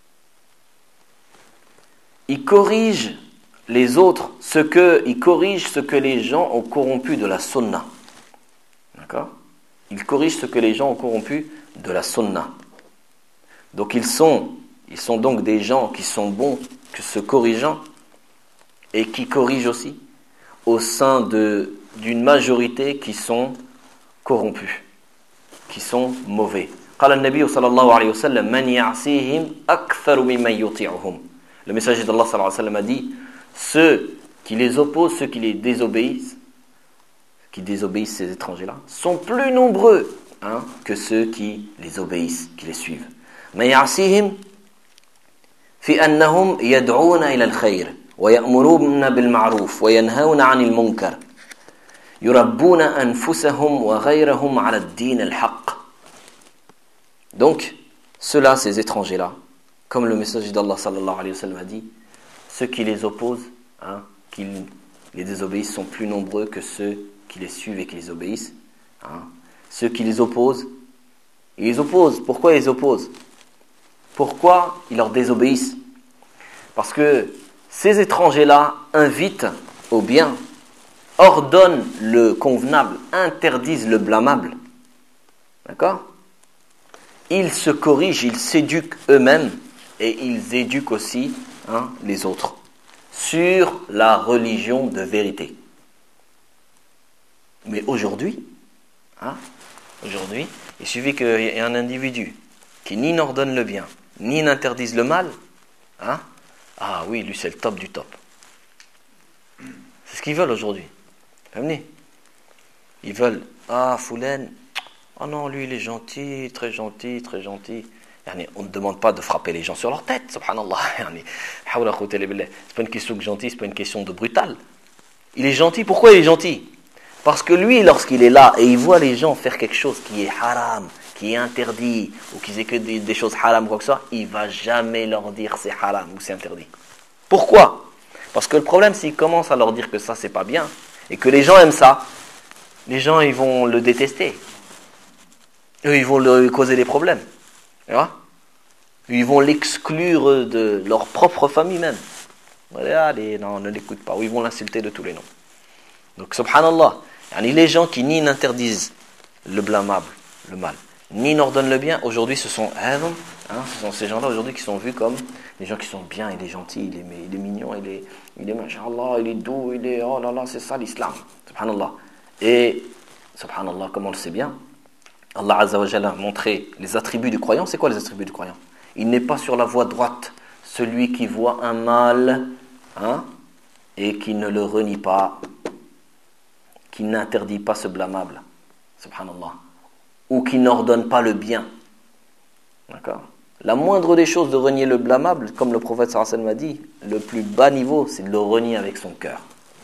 Ils corrigent les autres, ce que, ils corrigent ce que les gens ont corrompu de la sunna. D'accord? Ils corrigent ce que les gens ont corrompu de la sunna. Donc ils sont, ils sont donc des gens qui sont bons, que se corrigeant, et qui corrigent aussi au sein de, d'une majorité qui sont corrompus, qui sont mauvais. قال النبي صلى الله عليه وسلم من يعصيهم أكثر ممن يطيعهم. Le messager d'Allah صلى الله عليه وسلم a dit ceux qui les opposent, ceux qui les désobéissent, qui désobéissent ces étrangers-là, sont plus nombreux hein, que ceux qui les obéissent, qui les suivent. من يعصيهم في أنهم يدعون إلى الخير ويأمرون بالمعروف وينهون عن المنكر يربون أنفسهم وغيرهم على الدين الحق. Donc, ceux-là, ces étrangers-là, comme le messager d'Allah sallallahu alayhi wa sallam a dit, ceux qui les opposent, hein, qui les désobéissent, sont plus nombreux que ceux qui les suivent et qui les obéissent. Hein. Ceux qui les opposent, ils les opposent. Pourquoi ils les opposent? Pourquoi ils leur désobéissent? Parce que ces étrangers-là invitent au bien, ordonnent le convenable, interdisent le blâmable. D'accord? Ils se corrigent, ils s'éduquent eux-mêmes et ils éduquent aussi hein, les autres sur la religion de vérité. Mais aujourd'hui, hein, aujourd'hui, il suffit qu'il y ait un individu qui ni n'ordonne le bien, ni n'interdise le mal, hein, ah oui, lui c'est le top du top. C'est ce qu'ils veulent aujourd'hui. Venez. Ils veulent, ah Foulaine, oh non, lui il est gentil, très gentil, très gentil. On ne demande pas de frapper les gens sur leur tête, subhanallah. C'est pas une question de gentil, c'est pas une question de brutal. Il est gentil, pourquoi il est gentil? Parce que lui, lorsqu'il est là et il voit les gens faire quelque chose qui est haram, qui est interdit, ou qui fait que des, des choses haram ou quoi que ce soit, il ne va jamais leur dire c'est haram ou c'est interdit. Pourquoi? Parce que le problème, s'il commence à leur dire que ça, c'est pas bien, et que les gens aiment ça, les gens, ils vont le détester. Eux, ils vont lui causer des problèmes. Tu vois? Ils vont l'exclure de leur propre famille même. Allez, non, ne l'écoute pas. Ou ils vont l'insulter de tous les noms. Donc, subhanallah, les gens qui ni n'interdisent le blâmable, le mal, ni n'ordonnent le bien, aujourd'hui ce sont Hein, ce sont ces gens-là aujourd'hui qui sont vus comme les gens qui sont bien, il est gentil, il est, il est mignon, il est, il est machallah, il est doux, il est, oh là là, c'est ça l'islam, subhanallah. Et, subhanallah, comme on le sait bien, Allah Azza wa Jalla a montré les attributs du croyant. C'est quoi les attributs du croyant? Il n'est pas sur la voie droite, celui qui voit un mal, hein, et qui ne le renie pas, qui n'interdit pas ce blâmable, subhanallah, ou qui n'ordonne pas le bien. D'accord? La moindre des choses de renier le blâmable, comme le prophète sallallahu alayhi wa sallam a dit, le plus bas niveau, c'est de le renier avec son cœur.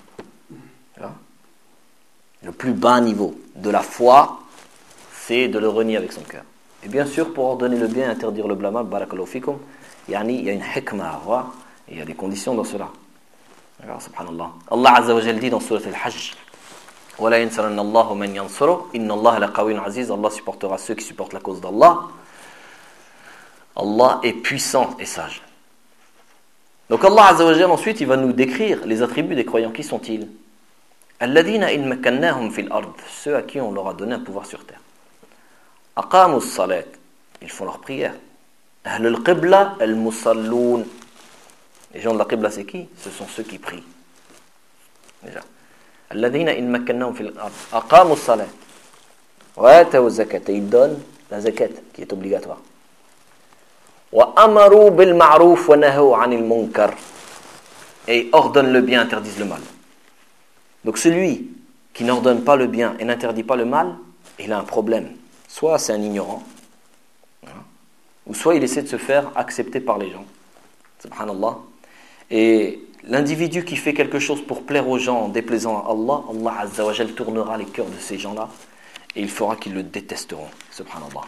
Le plus bas niveau de la foi, c'est de le renier avec son cœur. Et bien sûr, pour ordonner le bien et interdire le blâmable, barakallahu fikum, yani, il y a une hikmah à avoir, et il y a des conditions dans cela. D'accord, subhanallah. Allah Azza wa Jalla dit dans Surat Al-Hajj, وَلَا يَنْصَرَنَّ اللَّهُ مَنْ يَنْصُرُهُ إِنَّ اللَّهَ لَقَوِيٌّ عَزِيزٌ. Allah supportera ceux qui supportent la cause d'Allah. Allah est puissant et sage. Donc Allah Azza wa Jalla ensuite il va nous décrire les attributs des croyants. Qui sont-ils? الَّذِينَ إِن مَكَّنَّاهُمْ فِي الْأَرْضِ. Ceux à qui on leur a donné un pouvoir sur terre. أَقَامُوا الصَّلَاةَ. Ils font leur prière. أَهْلُ الْقِبْلَةِ الْمُصَلُّونَ. Les gens de la Qibla c'est qui? Ce sont ceux qui prient. Déjà. الَّذِينَ إِن مَكَّنَّاهُمْ فِي الْأَرْضِ أَقَامُوا الصَّلَاةَ وَآتَوُا الزَّكَاةَ. Ils donnent la zakat qui est obligatoire. وَأَمَرُوا بِالْمَعْرُوفِ وَنَهَوْا عَنِ الْمُنكَرِ. Et ordonnent le bien, interdisent le mal. Donc celui qui n'ordonne pas le bien et n'interdit pas le mal, il a un problème. Soit c'est un ignorant, hein, ou soit il essaie de se faire accepter par les gens. Subhanallah. Et l'individu qui fait quelque chose pour plaire aux gens en déplaisant à Allah, Allah Azza wa Jal tournera les cœurs de ces gens-là et il fera qu'ils le détesteront. Subhanallah.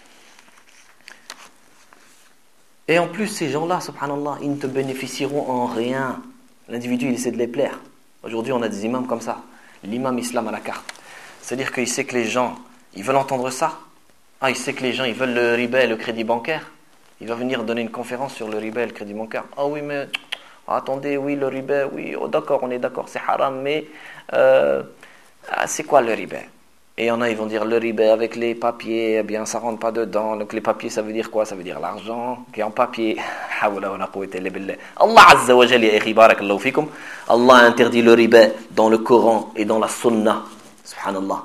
Et en plus, ces gens-là, subhanallah, ils ne te bénéficieront en rien. L'individu, il essaie de les plaire. Aujourd'hui, on a des imams comme ça. L'imam islam à la carte. C'est-à-dire qu'il sait que les gens, ils veulent entendre ça. Ah, il sait que les gens, ils veulent le riba et le crédit bancaire. Il va venir donner une conférence sur le riba et le crédit bancaire. Ah oui, mais attendez, oui, le riba, oui, oh, d'accord, on est d'accord, c'est haram, mais euh, ah, c'est quoi le riba? Et il y en a, ils vont dire le riba avec les papiers, eh bien, ça rentre pas dedans. Donc les papiers, ça veut dire quoi? Ça veut dire l'argent qui est en papier. Allah Azza wa Jalla, barakallahu fikum. Allah a interdit le riba dans le Coran et dans la Sunna. Subhanallah.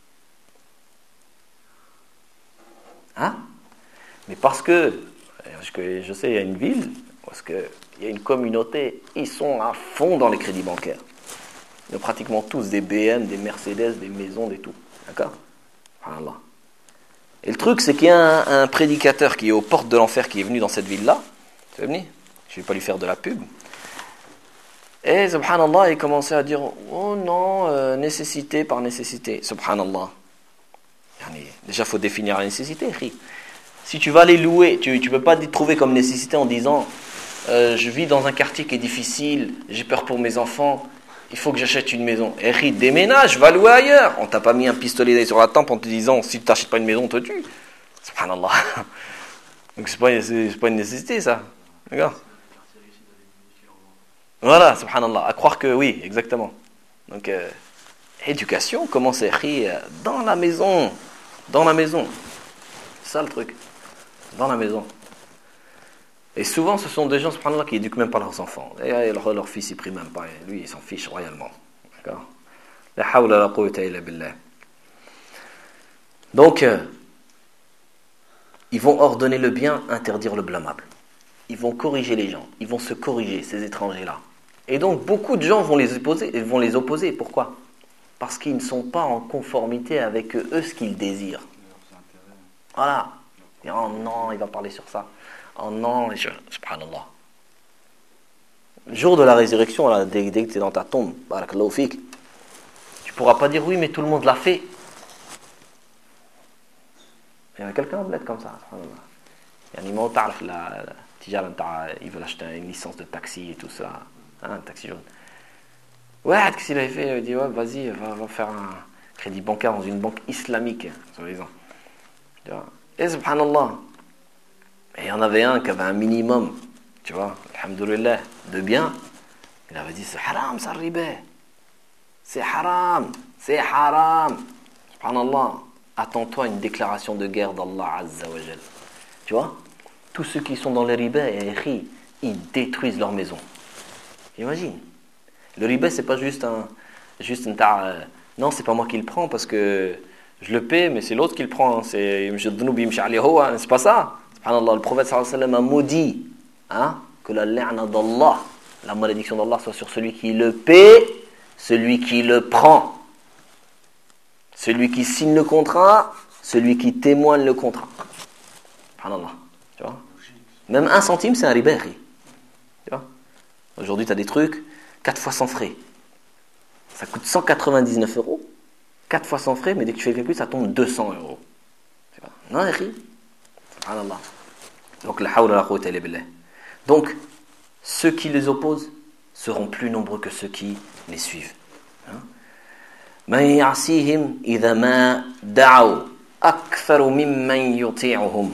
Hein? Mais parce que, parce que je sais, il y a une ville, parce qu'il y a une communauté, ils sont à fond dans les crédits bancaires. Ils ont pratiquement tous des B M, des Mercedes, des maisons, des tout. D'accord? Subhanallah. Et le truc, c'est qu'il y a un, un prédicateur qui est aux portes de l'enfer qui est venu dans cette ville-là. Tu veux venir? Je ne vais pas lui faire de la pub. Et subhanallah, il commençait à dire oh non, euh, nécessité par nécessité. Subhanallah. Déjà, il faut définir la nécessité. Si tu vas les louer, tu ne peux pas te trouver comme nécessité en disant euh, je vis dans un quartier qui est difficile, j'ai peur pour mes enfants, il faut que j'achète une maison. Et déménage, va louer ailleurs. On t'a pas mis un pistolet sur la tempe en te disant si tu n'achètes pas une maison, on te tue. Subhanallah. Donc c'est pas, c'est, c'est pas une nécessité ça. D'accord? Voilà, subhanallah. À croire que oui, exactement. Donc, euh, éducation, comment c'est écrit dans la maison. Dans la maison. C'est ça le truc. Dans la maison. Et souvent, ce sont des gens, subhanallah, qui éduquent même pas leurs enfants. Et leur, leur fils, il prie même pas. Lui, il s'en fiche royalement. D'accord? La hawla la quwwata illa billah. Donc, euh, ils vont ordonner le bien, interdire le blâmable. Ils vont corriger les gens. Ils vont se corriger, ces étrangers-là. Et donc, beaucoup de gens vont les opposer. Vont les opposer. Pourquoi? Parce qu'ils ne sont pas en conformité avec eux, ce qu'ils désirent. Voilà. Et oh non, il va parler sur ça. Oh non, je, subhanallah. Le jour de la résurrection, là, dès, dès que tu es dans ta tombe, barakallahu fik, tu ne pourras pas dire oui, mais tout le monde l'a fait. Il y a quelqu'un en bled comme ça, subhanallah. Il y a un imam, t'arraf, la tijara, il veut acheter une licence de taxi et tout ça. Hein, un taxi jaune. Ouais, qu'est-ce qu'il avait fait? Il dit ouais, vas-y, va, va faire un crédit bancaire dans une banque islamique, soi-disant. Et subhanallah. Et il y en avait un qui avait un minimum, tu vois, alhamdoulilah, de bien. Il avait dit c'est haram, ça riba. C'est haram, c'est haram. Subhanallah. Attends-toi à une déclaration de guerre d'Allah Azza wa Jal. Tu vois? tous ceux qui sont dans le riba, ils détruisent leur maison. Imagine. Le riba, c'est pas juste un... Juste un euh, non, c'est pas moi qui le prends parce que je le paie, mais c'est l'autre qui le prend. C'est, c'est pas ça. Subhanallah, le prophète sallallahu alayhi wa sallam a maudit hein, que la la'na d'Allah, la malédiction d'Allah soit sur celui qui le paie, celui qui le prend, celui qui signe le contrat, celui qui témoigne le contrat. Subhanallah. Tu vois? Même un centime, c'est un riba. Tu vois? Aujourd'hui, tu as des trucs, quatre fois sans frais. Ça coûte cent quatre-vingt-dix-neuf euros, quatre fois sans frais, mais dès que tu fais le calcul, ça tombe deux cents euros. Tu vois? Non, Eri. Subhanallah. Donc, la hawla la quwwata illa billah. Donc, ceux qui les opposent seront plus nombreux que ceux qui les suivent. من يعصيهم إذا ما دعوا أكثر ممن يطيعهم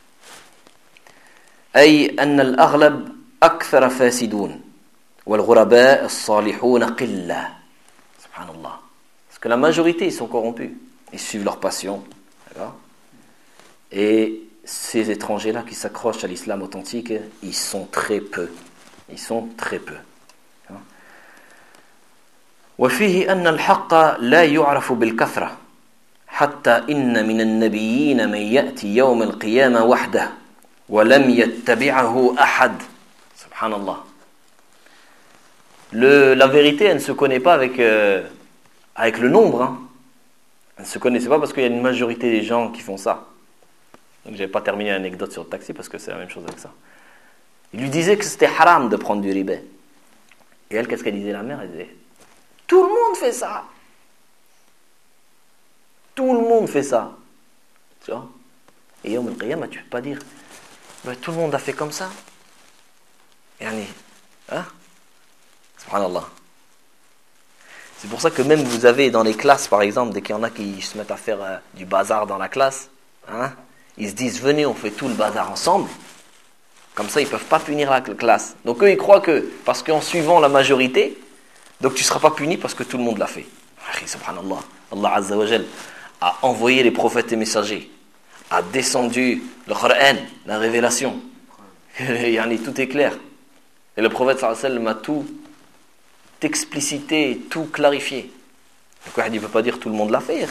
أي أن الأغلب أكثر فاسدون والغرباء الصالحون قلة سبحان الله. Parce que la majorité ils sont corrompus, ils suivent leur passion, d'accord? Et ces étrangers-là qui s'accrochent à l'islam authentique, ils sont très peu, ils sont très peu. وفيه أن الحق لا يعرف بالكثرة حتى إن من النبيين من يأتي يوم القيامة وحده ولم يتبعه أحد سبحان الله. Le, la vérité, elle ne se connaît pas avec, euh, avec le nombre. Hein. Elle ne se connaissait pas parce qu'il y a une majorité des gens qui font ça. Donc je n'avais pas terminé l'anecdote sur le taxi parce que c'est la même chose avec ça. Il lui disait que c'était haram de prendre du riba. Et elle, qu'est-ce qu'elle disait, la mère? Elle disait, tout le monde fait ça. Tout le monde fait ça. Tu vois? Et Yawm al-Qiyamah, tu ne peux pas dire, bah, tout le monde a fait comme ça. Yani, hein? Subhanallah. C'est pour ça que même vous avez dans les classes, par exemple, dès qu'il y en a qui se mettent à faire euh, du bazar dans la classe, hein, ils se disent, venez, on fait tout le bazar ensemble. Comme ça, ils ne peuvent pas punir la classe. Donc eux, ils croient que, parce qu'en suivant la majorité, donc tu ne seras pas puni parce que tout le monde l'a fait. Subhanallah. Allah Azza wa Jal a envoyé les prophètes et messagers, a descendu le Coran, la révélation. Tout est clair. Et le prophète sallallahu alayhi wa sallam a tout explicité, tout clarifié. Donc il ne peut pas dire tout le monde l'a fait.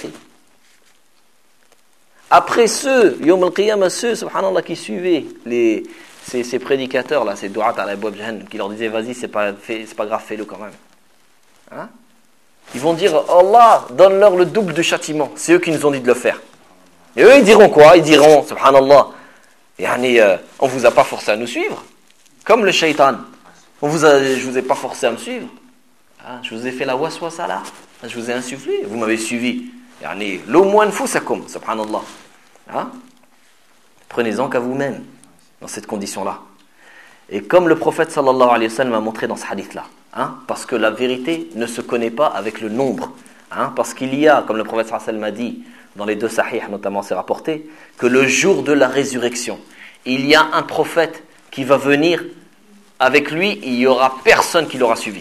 Après ceux, Yawm al-Qiyamah, ceux, subhanallah, qui suivaient les, ces, ces prédicateurs-là, ces du'at à la Jahannam, qui leur disaient, vas-y, c'est pas, fait, c'est pas grave, fais-le quand même. Hein? Ils vont dire, Allah, donne-leur le double de châtiment. C'est eux qui nous ont dit de le faire. Et eux, ils diront quoi? Ils diront, subhanallah, yani, euh, on ne vous a pas forcé à nous suivre. Comme le shaitan. On vous a, je ne vous ai pas forcé à me suivre. Hein? Je vous ai fait la waswasa là. Je vous ai insufflé. Vous m'avez suivi. Yani, l'au moins fusakum, subhanallah. Hein? Prenez-en qu'à vous-même dans cette condition-là. Et comme le prophète sallallahu alayhi wa sallam a montré dans ce hadith-là, hein, parce que la vérité ne se connaît pas avec le nombre, hein, parce qu'il y a, comme le prophète sallallahu alayhi wa sallam a dit, dans les deux sahih notamment c'est rapporté, que le jour de la résurrection, il y a un prophète qui va venir, avec lui, il n'y aura personne qui l'aura suivi.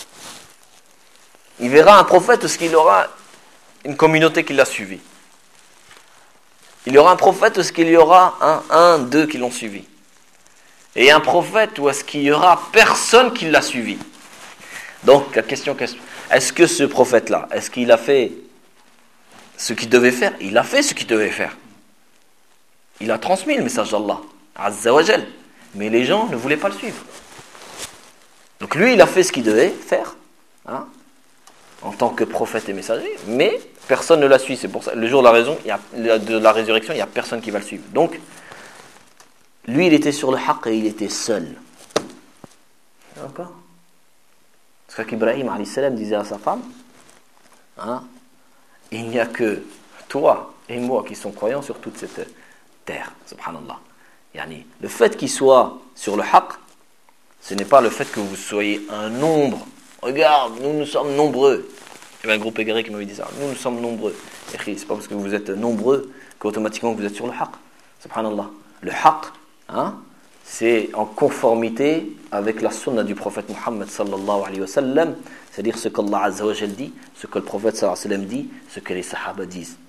Il verra un prophète parce qu'il aura une communauté qui l'a suivi. Il y aura un prophète parce qu'il y aura un, un, deux qui l'ont suivi. Et un prophète ou est-ce qu'il y aura personne qui l'a suivi? Donc la question, est-ce que ce prophète-là, est-ce qu'il a fait ce qu'il devait faire? Il a fait ce qu'il devait faire. Il a transmis le message d'Allah, Azza wa Jal. Mais les gens ne voulaient pas le suivre. Donc lui, il a fait ce qu'il devait faire, hein, en tant que prophète et messager, mais personne ne l'a suivi. C'est pour ça, le jour de la, raison, il y a, de la résurrection, il n'y a personne qui va le suivre. Donc, lui, il était sur le haqq et il était seul. D'accord? C'est qu'Ibrahim alayhi salam disait à sa femme, hein, il n'y a que toi et moi qui sommes croyants sur toute cette terre. Subhanallah. Yani, le fait qu'il soit sur le haqq, ce n'est pas le fait que vous soyez un nombre. Regarde, nous, nous sommes nombreux. Il y avait un groupe égaré qui m'avait dit ça. Nous, nous sommes nombreux. Et c'est pas parce que vous êtes nombreux qu'automatiquement vous êtes sur le haqq. Subhanallah. Le haqq, hein, c'est en conformité avec la sunna du prophète Muhammad sallallahu alayhi wa sallam, c'est-à-dire ce qu'Allah Azza wa Jal dit, ce que le prophète sallallahu alayhi wa sallam dit, ce que les sahaba disent.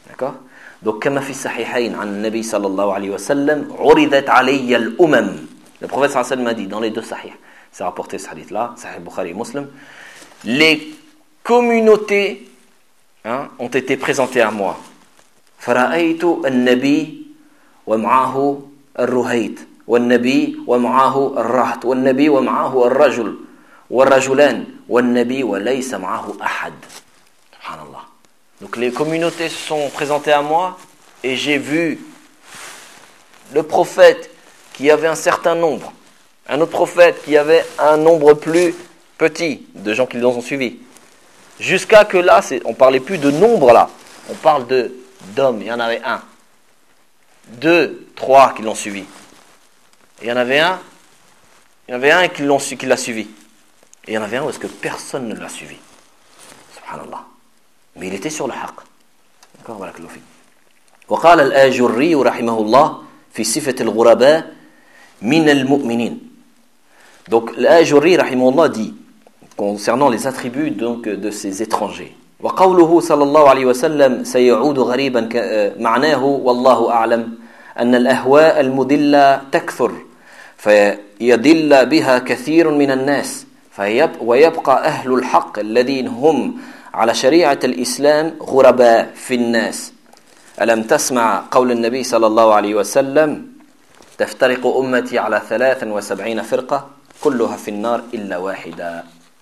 D'accord? Donc, كما في الصحيحين عن النبي صلى الله عليه وسلم عرضت علي الأمم. Le prophète صلى الله عليه وسلم a dit dans les deux sahih, c'est rapporté ce hadith-là, Sahih Bukhari et Muslim, les communautés hein, ont été présentées à moi. فرأيت النبي ومعه الرهيت والنبي ومعه الرهط والنبي ومعه الرجل والرجلان والنبي وليس معه أحد. Subhanallah. Donc les communautés se sont présentées à moi et j'ai vu le prophète qui avait un certain nombre, un autre prophète qui avait un nombre plus petit de gens qui les ont suivis. Jusqu'à que là, c'est, on ne parlait plus de nombre là, on parle de, d'hommes, il y en avait un, deux, trois qui l'ont suivi. Et il y en avait un, il y en avait un qui, l'ont, qui l'a suivi. Et il y en avait un où est-ce que personne ne l'a suivi. Subhanallah. Mais il était sur le haqq. D'accord, barakallahu fik. وقال الآجري رحمه الله في صفة الغرباء من المؤمنين. Donc l'Ajurri رحمه الله dit concernant les attributs donc de ces étrangers. وقوله صلى الله عليه وسلم سيعود غريبا معناه والله أعلم أن الأهواء المضلة تكثر فيضل بها كثير من الناس ويبقى أهل الحق الذين هم على شريعة الإسلام غرباء في الناس. ألم تسمع قول النبي صلى الله عليه وسلم تفترق أمتي على ثلاث وسبعين فرقة كلها في النار إلا واحدة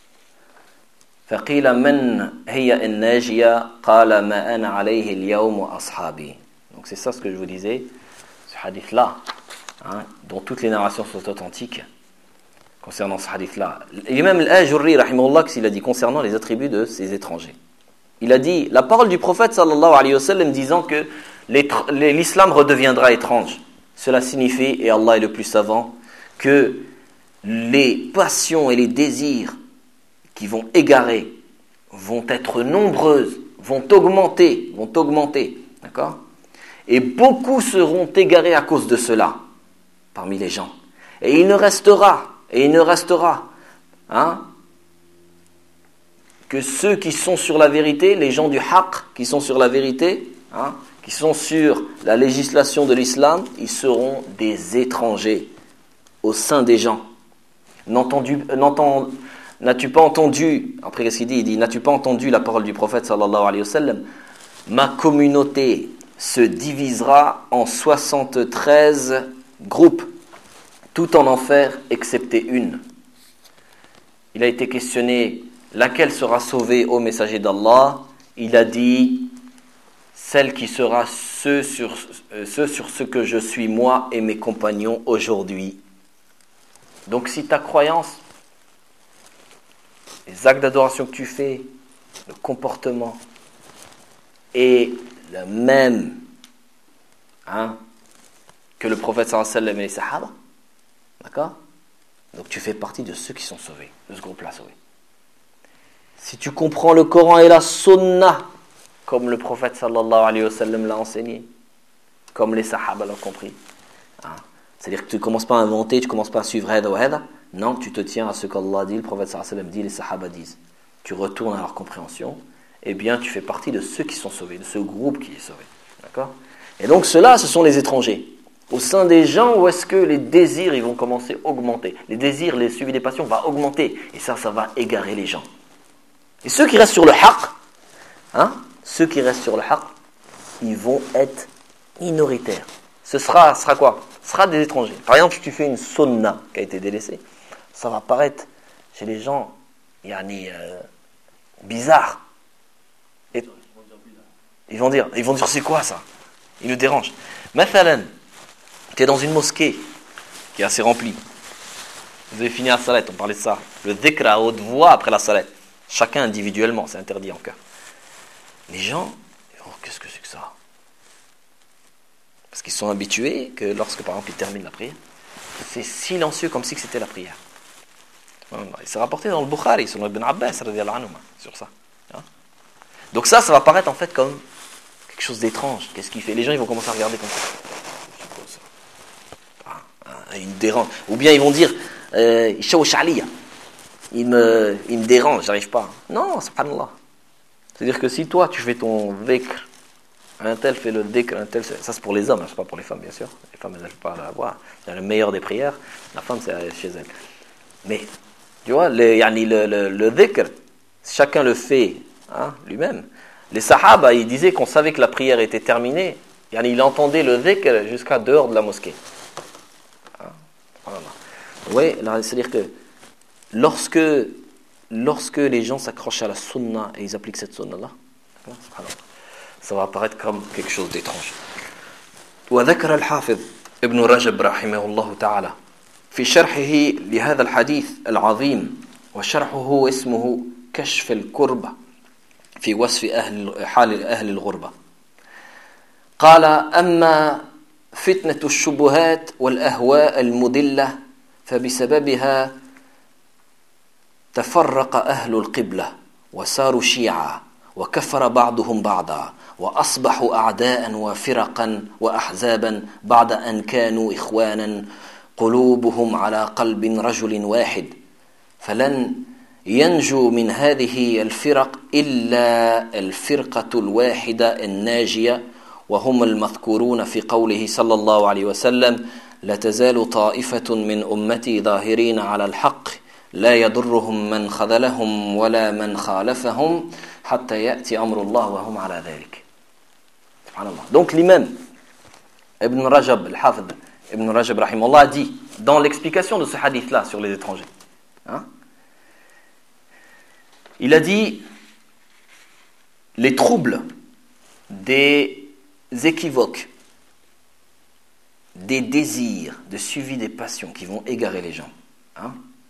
فقيل من هي الناجية قال ما أنا عليه اليوم وأصحابي. Donc c'est ça ce que je vous disais, ce hadith-là, hein, dont toutes les narrations sont authentiques concernant ce hadith-là. Et même l'Ajurri, rahimahullah, qu'il a dit concernant les attributs de ces étrangers. Il a dit, la parole du prophète sallallahu alayhi wa sallam disant que l'islam redeviendra étrange. Cela signifie, et Allah est le plus savant, que les passions et les désirs qui vont égarer vont être nombreuses, vont augmenter, vont augmenter, d'accord ? Et beaucoup seront égarés à cause de cela, parmi les gens. Et il ne restera, et il ne restera, hein, que ceux qui sont sur la vérité, les gens du haqq, qui sont sur la vérité, hein, qui sont sur la législation de l'islam, ils seront des étrangers au sein des gens. N'entendu, n'entend, n'as-tu pas entendu, après qu'est-ce qu'il dit ? Il dit, n'as-tu pas entendu la parole du prophète sallallahu alayhi wa sallam ? Ma communauté se divisera en soixante-treize groupes, tout en enfer, excepté une. Il a été questionné, laquelle sera sauvée, ô messager d'Allah ? Il a dit, celle qui sera ce sur, euh, ce sur ce que je suis moi et mes compagnons aujourd'hui. Donc si ta croyance, les actes d'adoration que tu fais, le comportement est le même hein, que le prophète sallallahu alayhi wa sallam et les sahaba, d'accord ? Donc tu fais partie de ceux qui sont sauvés, de ce groupe-là sauvé. Si tu comprends le Coran et la Sunna, comme le prophète sallallahu alayhi wa sallam l'a enseigné, comme les sahaba l'ont compris, hein, c'est-à-dire que tu ne commences pas à inventer, tu ne commences pas à suivre hada ou hada, non, tu te tiens à ce qu'Allah dit, le prophète sallallahu alayhi wa sallam dit, les sahaba disent. Tu retournes à leur compréhension, et bien tu fais partie de ceux qui sont sauvés, de ce groupe qui est sauvé. D'accord ? Et donc ceux-là, ce sont les étrangers. Au sein des gens, où est-ce que les désirs ils vont commencer à augmenter ? Les désirs, les suivis des passions vont augmenter. Et ça, ça va égarer les gens. Et ceux qui restent sur le haqq, hein, ceux qui restent sur le haqq, ils vont être minoritaires. Ce sera, ce sera quoi ? Ce sera des étrangers. Par exemple, si tu fais une sunna qui a été délaissée, ça va paraître chez les gens, yani, euh, bizarre. Et ils vont dire, ils vont dire c'est quoi ça ? Ils nous dérangent. Mathalan, tu es dans une mosquée qui est assez remplie. Vous avez fini la salat, on parlait de ça. Le dhikr à haute voix après la salat. Chacun individuellement, c'est interdit en cœur. Les gens, oh, qu'est-ce que c'est que ça ? Parce qu'ils sont habitués que lorsque par exemple ils terminent la prière, c'est silencieux comme si c'était la prière. Il s'est rapporté dans le Bukhari, sur Ibn Abbas, sur ça. Donc ça, ça va paraître en fait comme quelque chose d'étrange. Qu'est-ce qu'il fait ? Les gens ils vont commencer à regarder comme ça. Ah, il me dérange. Ou bien ils vont dire, euh, il me, il me dérange, j'arrive pas. Non, subhanallah. C'est-à-dire que si toi tu fais ton dhikr, Un tel fait le dhikr, un tel... Ça, c'est pour les hommes, hein, c'est pas pour les femmes, bien sûr. Les femmes, elles ne peuvent pas l'avoir. C'est le meilleur des prières. La femme, c'est chez elle. Mais, tu vois, le, yani, le, le, le dhikr, chacun le fait hein, lui-même. Les sahaba, ils disaient qu'on savait que la prière était terminée. Yani, ils entendaient le dhikr jusqu'à dehors de la mosquée. Hein? Voilà. Oui, c'est-à-dire que lorsque, lorsque les gens s'accrochent à la sunna et ils appliquent cette sunna-là, ça va apparaître comme quelque chose d'étrange. وذكر الحافظ ابن رجب رحمه الله تعالى في شرحه لهذا الحديث العظيم وشرحه اسمه كشف الكربة في وصف أهل حال أهل الغربة قال أما فتنة الشبهات والأهواء المضلة فبسببها تفرق أهل القبلة وصاروا شيعا وكفر بعضهم بعضا وأصبحوا أعداء وفرقا وأحزابا بعد أن كانوا إخوانا قلوبهم على قلب رجل واحد فلن ينجو من هذه الفرق إلا الفرقة الواحدة الناجية وهم المذكورون في قوله صلى الله عليه وسلم لا تزال طائفة من أمتي ظاهرين على الحق لا يضرهم من خذلهم ولا من خالفهم حتى يأتي أمر الله وهم على ذلك. Subhanallah. Donc l'imam Ibn Rajab, al-Hafid Ibn Rajab rahimahullah a dit dans l'explication de ce hadith-là sur les étrangers, hein, il a dit les troubles, des équivoques, des désirs, de suivi des passions qui vont égarer les gens. Hein,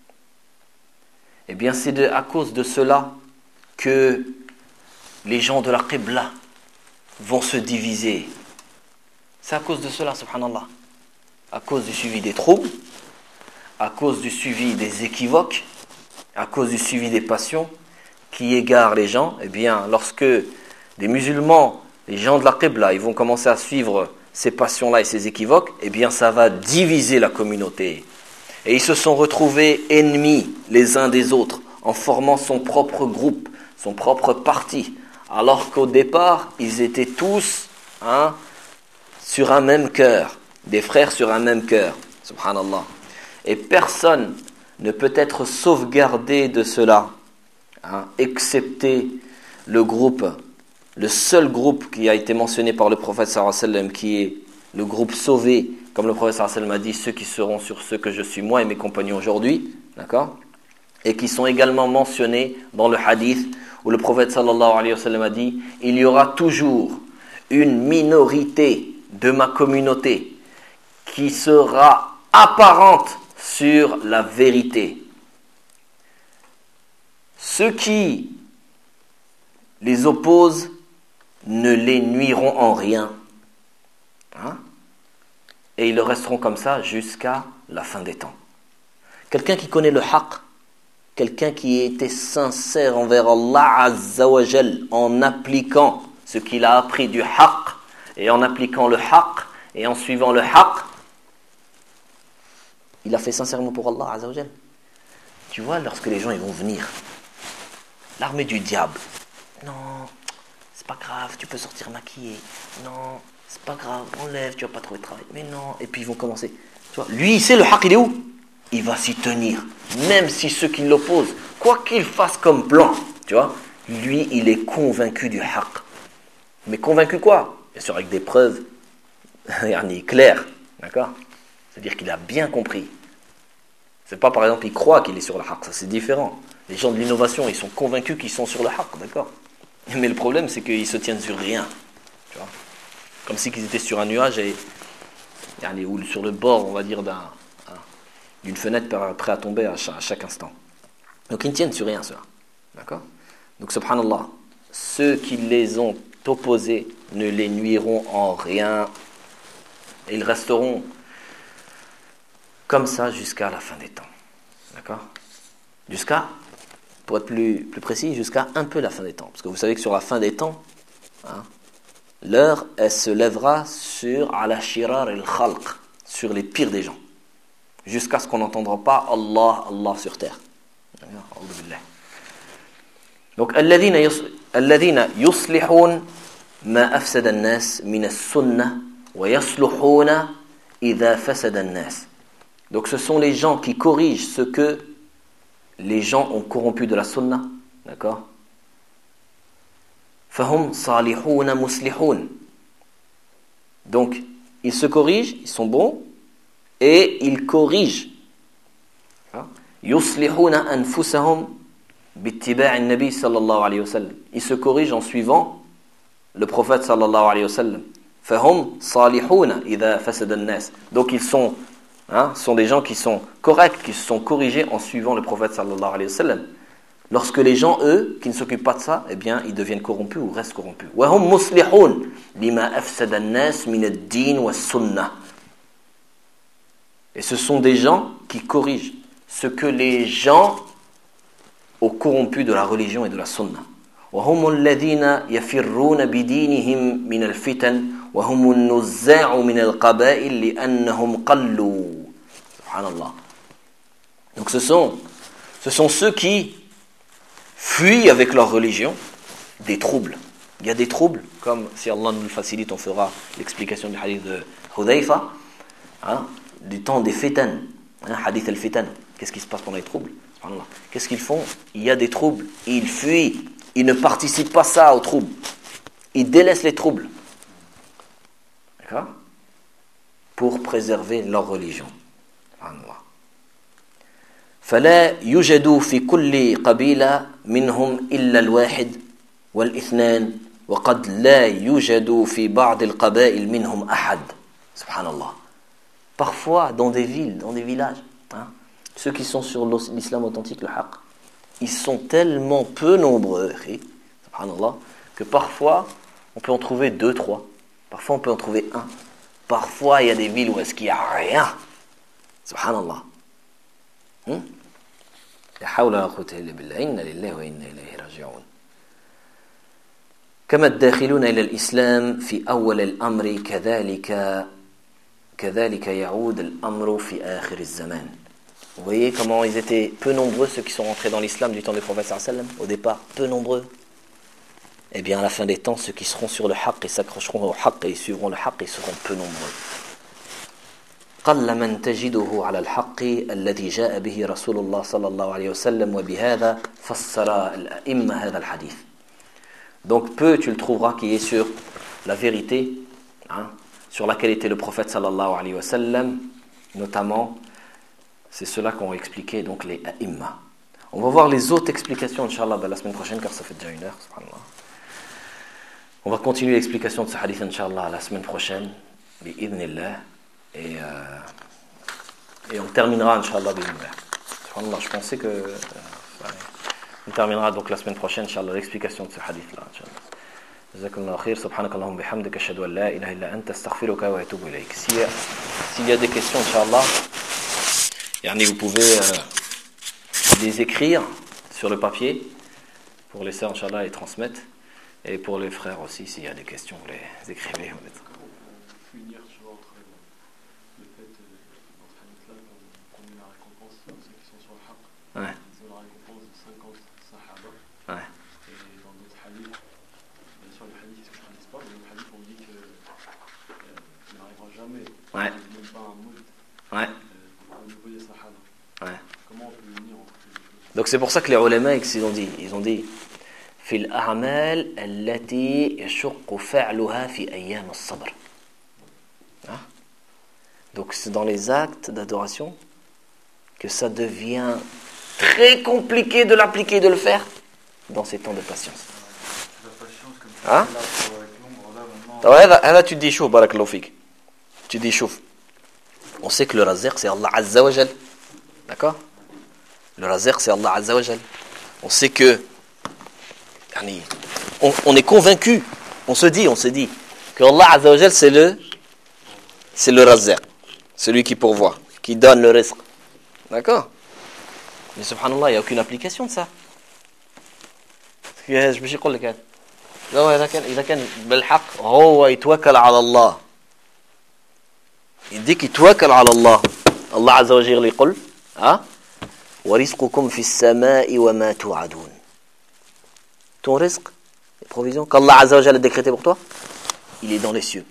eh bien c'est de, à cause de cela que les gens de la Qibla vont se diviser. C'est à cause de cela, subhanallah. À cause du suivi des troubles, à cause du suivi des équivoques, à cause du suivi des passions qui égarent les gens. Eh bien, lorsque des musulmans, les gens de la Qibla, ils vont commencer à suivre ces passions-là et ces équivoques, eh bien, ça va diviser la communauté. Et ils se sont retrouvés ennemis les uns des autres, en formant son propre groupe, son propre parti, alors qu'au départ, ils étaient tous hein, sur un même cœur, des frères sur un même cœur, subhanallah. Et personne ne peut être sauvegardé de cela, hein, excepté le groupe, le seul groupe qui a été mentionné par le prophète sallallahu alayhi wa sallam, qui est le groupe sauvé, comme le prophète sallallahu alayhi wa sallam a dit, ceux qui seront sur ceux que je suis moi et mes compagnons aujourd'hui, d'accord, et qui sont également mentionnés dans le hadith où le prophète sallallahu alayhi wa sallam a dit « Il y aura toujours une minorité de ma communauté qui sera apparente sur la vérité. Ceux qui les opposent ne les nuiront en rien. Hein? Et ils resteront comme ça jusqu'à la fin des temps. » Quelqu'un qui connaît le haqq, quelqu'un qui était sincère envers Allah Azza wa Jal en appliquant ce qu'il a appris du haqq et en appliquant le haqq et en suivant le haqq, il a fait sincèrement pour Allah Azza wa Jal. Tu vois, lorsque les gens ils vont venir, l'armée du diable, non, c'est pas grave, tu peux sortir maquillé, non, c'est pas grave, enlève, tu vas pas trouver de travail, mais non, et puis ils vont commencer. Tu vois, lui il sait le haqq, il est où? Il va s'y tenir, même si ceux qui l'opposent, quoi qu'il fasse comme plan, tu vois, lui, il est convaincu du haqq. Mais convaincu quoi? Bien sûr, avec des preuves claires, d'accord? C'est-à-dire qu'il a bien compris. C'est pas, par exemple, il croit qu'il est sur le haqq, ça c'est différent. Les gens de l'innovation, ils sont convaincus qu'ils sont sur le haqq, d'accord? Mais le problème, c'est qu'ils se tiennent sur rien, tu vois? Comme si ils étaient sur un nuage et, ou sur le bord, on va dire, d'un... d'une fenêtre prêt à tomber à chaque, à chaque instant. Donc ils ne tiennent sur rien, cela. D'accord? Donc subhanallah, ceux qui les ont opposés ne les nuiront en rien. Et ils resteront comme ça jusqu'à la fin des temps. D'accord? Jusqu'à, pour être plus, plus précis, jusqu'à un peu la fin des temps. Parce que vous savez que sur la fin des temps, hein, l'heure, elle se lèvera sur ala shirar al-khalq, sur les pires des gens. Jusqu'à ce qu'on n'entendra pas Allah, Allah sur terre. Donc, الذين يصلحون ما أفسد الناس من السنة ويصلحون إذا فسد الناس. Donc ce sont les gens qui corrigent ce que les gens ont corrompu de la sunna, d'accord? فهم صالحون مصلحون. Donc ils se corrigent, ils sont bons et ils corrigent. يصلحون أنفسهم باتباع النبي صلى الله عليه وسلم. Ils se corrigent en suivant le prophète صلى الله عليه وسلم. فهم صالحون إذا فسد الناس. Donc ils sont, hein, sont des gens qui sont corrects, qui se sont corrigés en suivant le prophète صلى الله عليه وسلم. Lorsque les gens, eux, qui ne s'occupent pas de ça, eh bien, ils deviennent corrompus ou restent corrompus. وهم مصلحون لما أفسد الناس من الدين والسنة. Et ce sont des gens qui corrigent ce que les gens ont corrompu de la religion et de la sunna. وهم الذين يفرون بدينهم من الفتن وهم النزاع من القبائل لأنهم قلوا. Subhanallah. Donc ce sont, ce sont ceux qui fuient avec leur religion des troubles. Il y a des troubles, comme si Allah nous le facilite, on fera l'explication du hadith de Hudayfa, hein, du temps des fitan, hein, hadith al-fitan. Qu'est-ce qui se passe pendant les troubles? Qu'est-ce qu'ils font? Il y a des troubles, ils fuient, ils ne participent pas ça aux troubles, ils délaissent les troubles, d'accord, pour préserver leur religion. فلا يوجد في كل قبيلة منهم إلا الواحد والاثنان وقد لا يوجد في بعض القبائل منهم أحد. سبحان الله. Parfois dans des villes, dans des villages, hein, ceux qui sont sur l'islam authentique, le haqq, ils sont tellement peu nombreux, subhanallah, que parfois on peut en trouver deux, trois, parfois on peut en trouver un, parfois il y a des villes où est-ce qu'il n'y a rien, subhanallah. Hmm? لا حول ولا قوة إلا بالله إنا لله وإنا إليه راجعون. كما الداخلون إلى الإسلام في أول الأمر كذلك كذلك يعود الأمر في آخر الزمان. Vous voyez comment ils étaient peu nombreux, ceux qui sont rentrés dans l'islam du temps du prophète sallallahu alayhi wa sallam, au départ peu nombreux. Eh bien à la fin des temps, ceux qui seront sur le haqq et s'accrocheront au haqq et ils suivront le haqq, ils seront peu nombreux. قل من تجده على الحق الذي جاء به رسول الله صلى الله عليه وسلم وبهذا فسر الأئمة هذا الحديث. Donc peu tu le trouveras qui est sur la vérité, hein, sur laquelle était le prophète sallallahu alayhi wa sallam, notamment c'est ceux-là qu'ont expliqué donc les a'imma. On va voir les autres explications inchallah la semaine prochaine car ça fait déjà une heure, subhanallah. On va continuer l'explication de ce hadith inchallah la semaine prochaine bi'idhnillah. Et, euh, et on terminera, Inch'Allah, Subhanallah, je pensais que. Euh, on terminera donc la semaine prochaine, Inch'Allah, l'explication de ce hadith-là, Inch'Allah. Jazakumullahu khair, subhanakallahumma bihamdika, ashhadu an la ilaha illa anta, astaghfiruka wa atubu ilayk. S'il y a des questions, Inch'Allah, yani vous pouvez euh, les écrire sur le papier, pour les sœurs, Inch'Allah, les transmettre, et pour les frères aussi, s'il y a des questions, vous les écrivez. Ouais. Ils ont la récompense de cinquante sahaba. Ouais. Et dans d'autres hadiths, bien sûr les hadiths, ils ne se connaissent pas, mais dans d'autres hadiths, on dit que euh, il n'arrivera jamais, ouais. même pas un moud, ouais. euh, au niveau des sahaba. Ouais. Comment on peut unir entre les deux? Donc c'est pour ça que les ulama, ils ont dit, ils ont dit, في الأعمال التي يشق فعلها في أيام الصبر. Hein? Donc c'est dans les actes d'adoration que ça devient très compliqué de l'appliquer, de le faire dans ces temps de patience. Hein? Ouais, là tu te dis chouf, barakallahu fik. Tu dis chouf. On sait que le razaq c'est Allah Azza wa Jal. D'accord? Le razaq c'est Allah Azza wa Jal. On sait que on, on est convaincu, on se dit, on se dit que Allah Azza wa Jal c'est le c'est le razaq, celui qui pourvoit, qui donne le rizq. D'accord? Mais subhanallah, il n'y a aucune application de ça. باش باش يقول لك هذا هو اذا كان اذا كان بالحق هو يتوكل على الله يديك يتوكل على الله الله عز وجل يقول ها ورزقكم في السماء وما توعدون ton risque provision qu'Allah Azza wa Jalla a décrété pour toi, il est dans les cieux.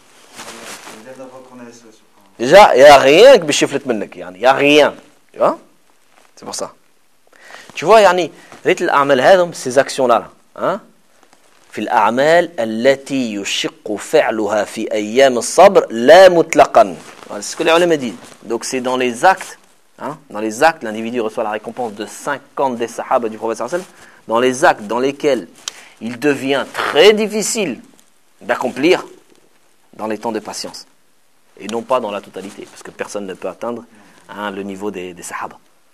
Déjà, il n'y a rien qui bishiflet minnek, il n'y a rien. Tu vois? C'est pour ça. Tu vois, yani, ces actions-là, hein? في الأعمال التي يشق فعلها في أيام الصبر لا مطلقا. C'est ce que les ulama disent. Donc c'est dans les actes, hein, dans les actes, l'individu reçoit la récompense de cinquante des sahaba du prophète sallallahu alayhi wa sallam, dans les actes dans lesquels il devient très difficile d'accomplir dans les temps de patience. Et non pas dans la totalité, parce que personne ne peut atteindre hein, le niveau des, des sahaba.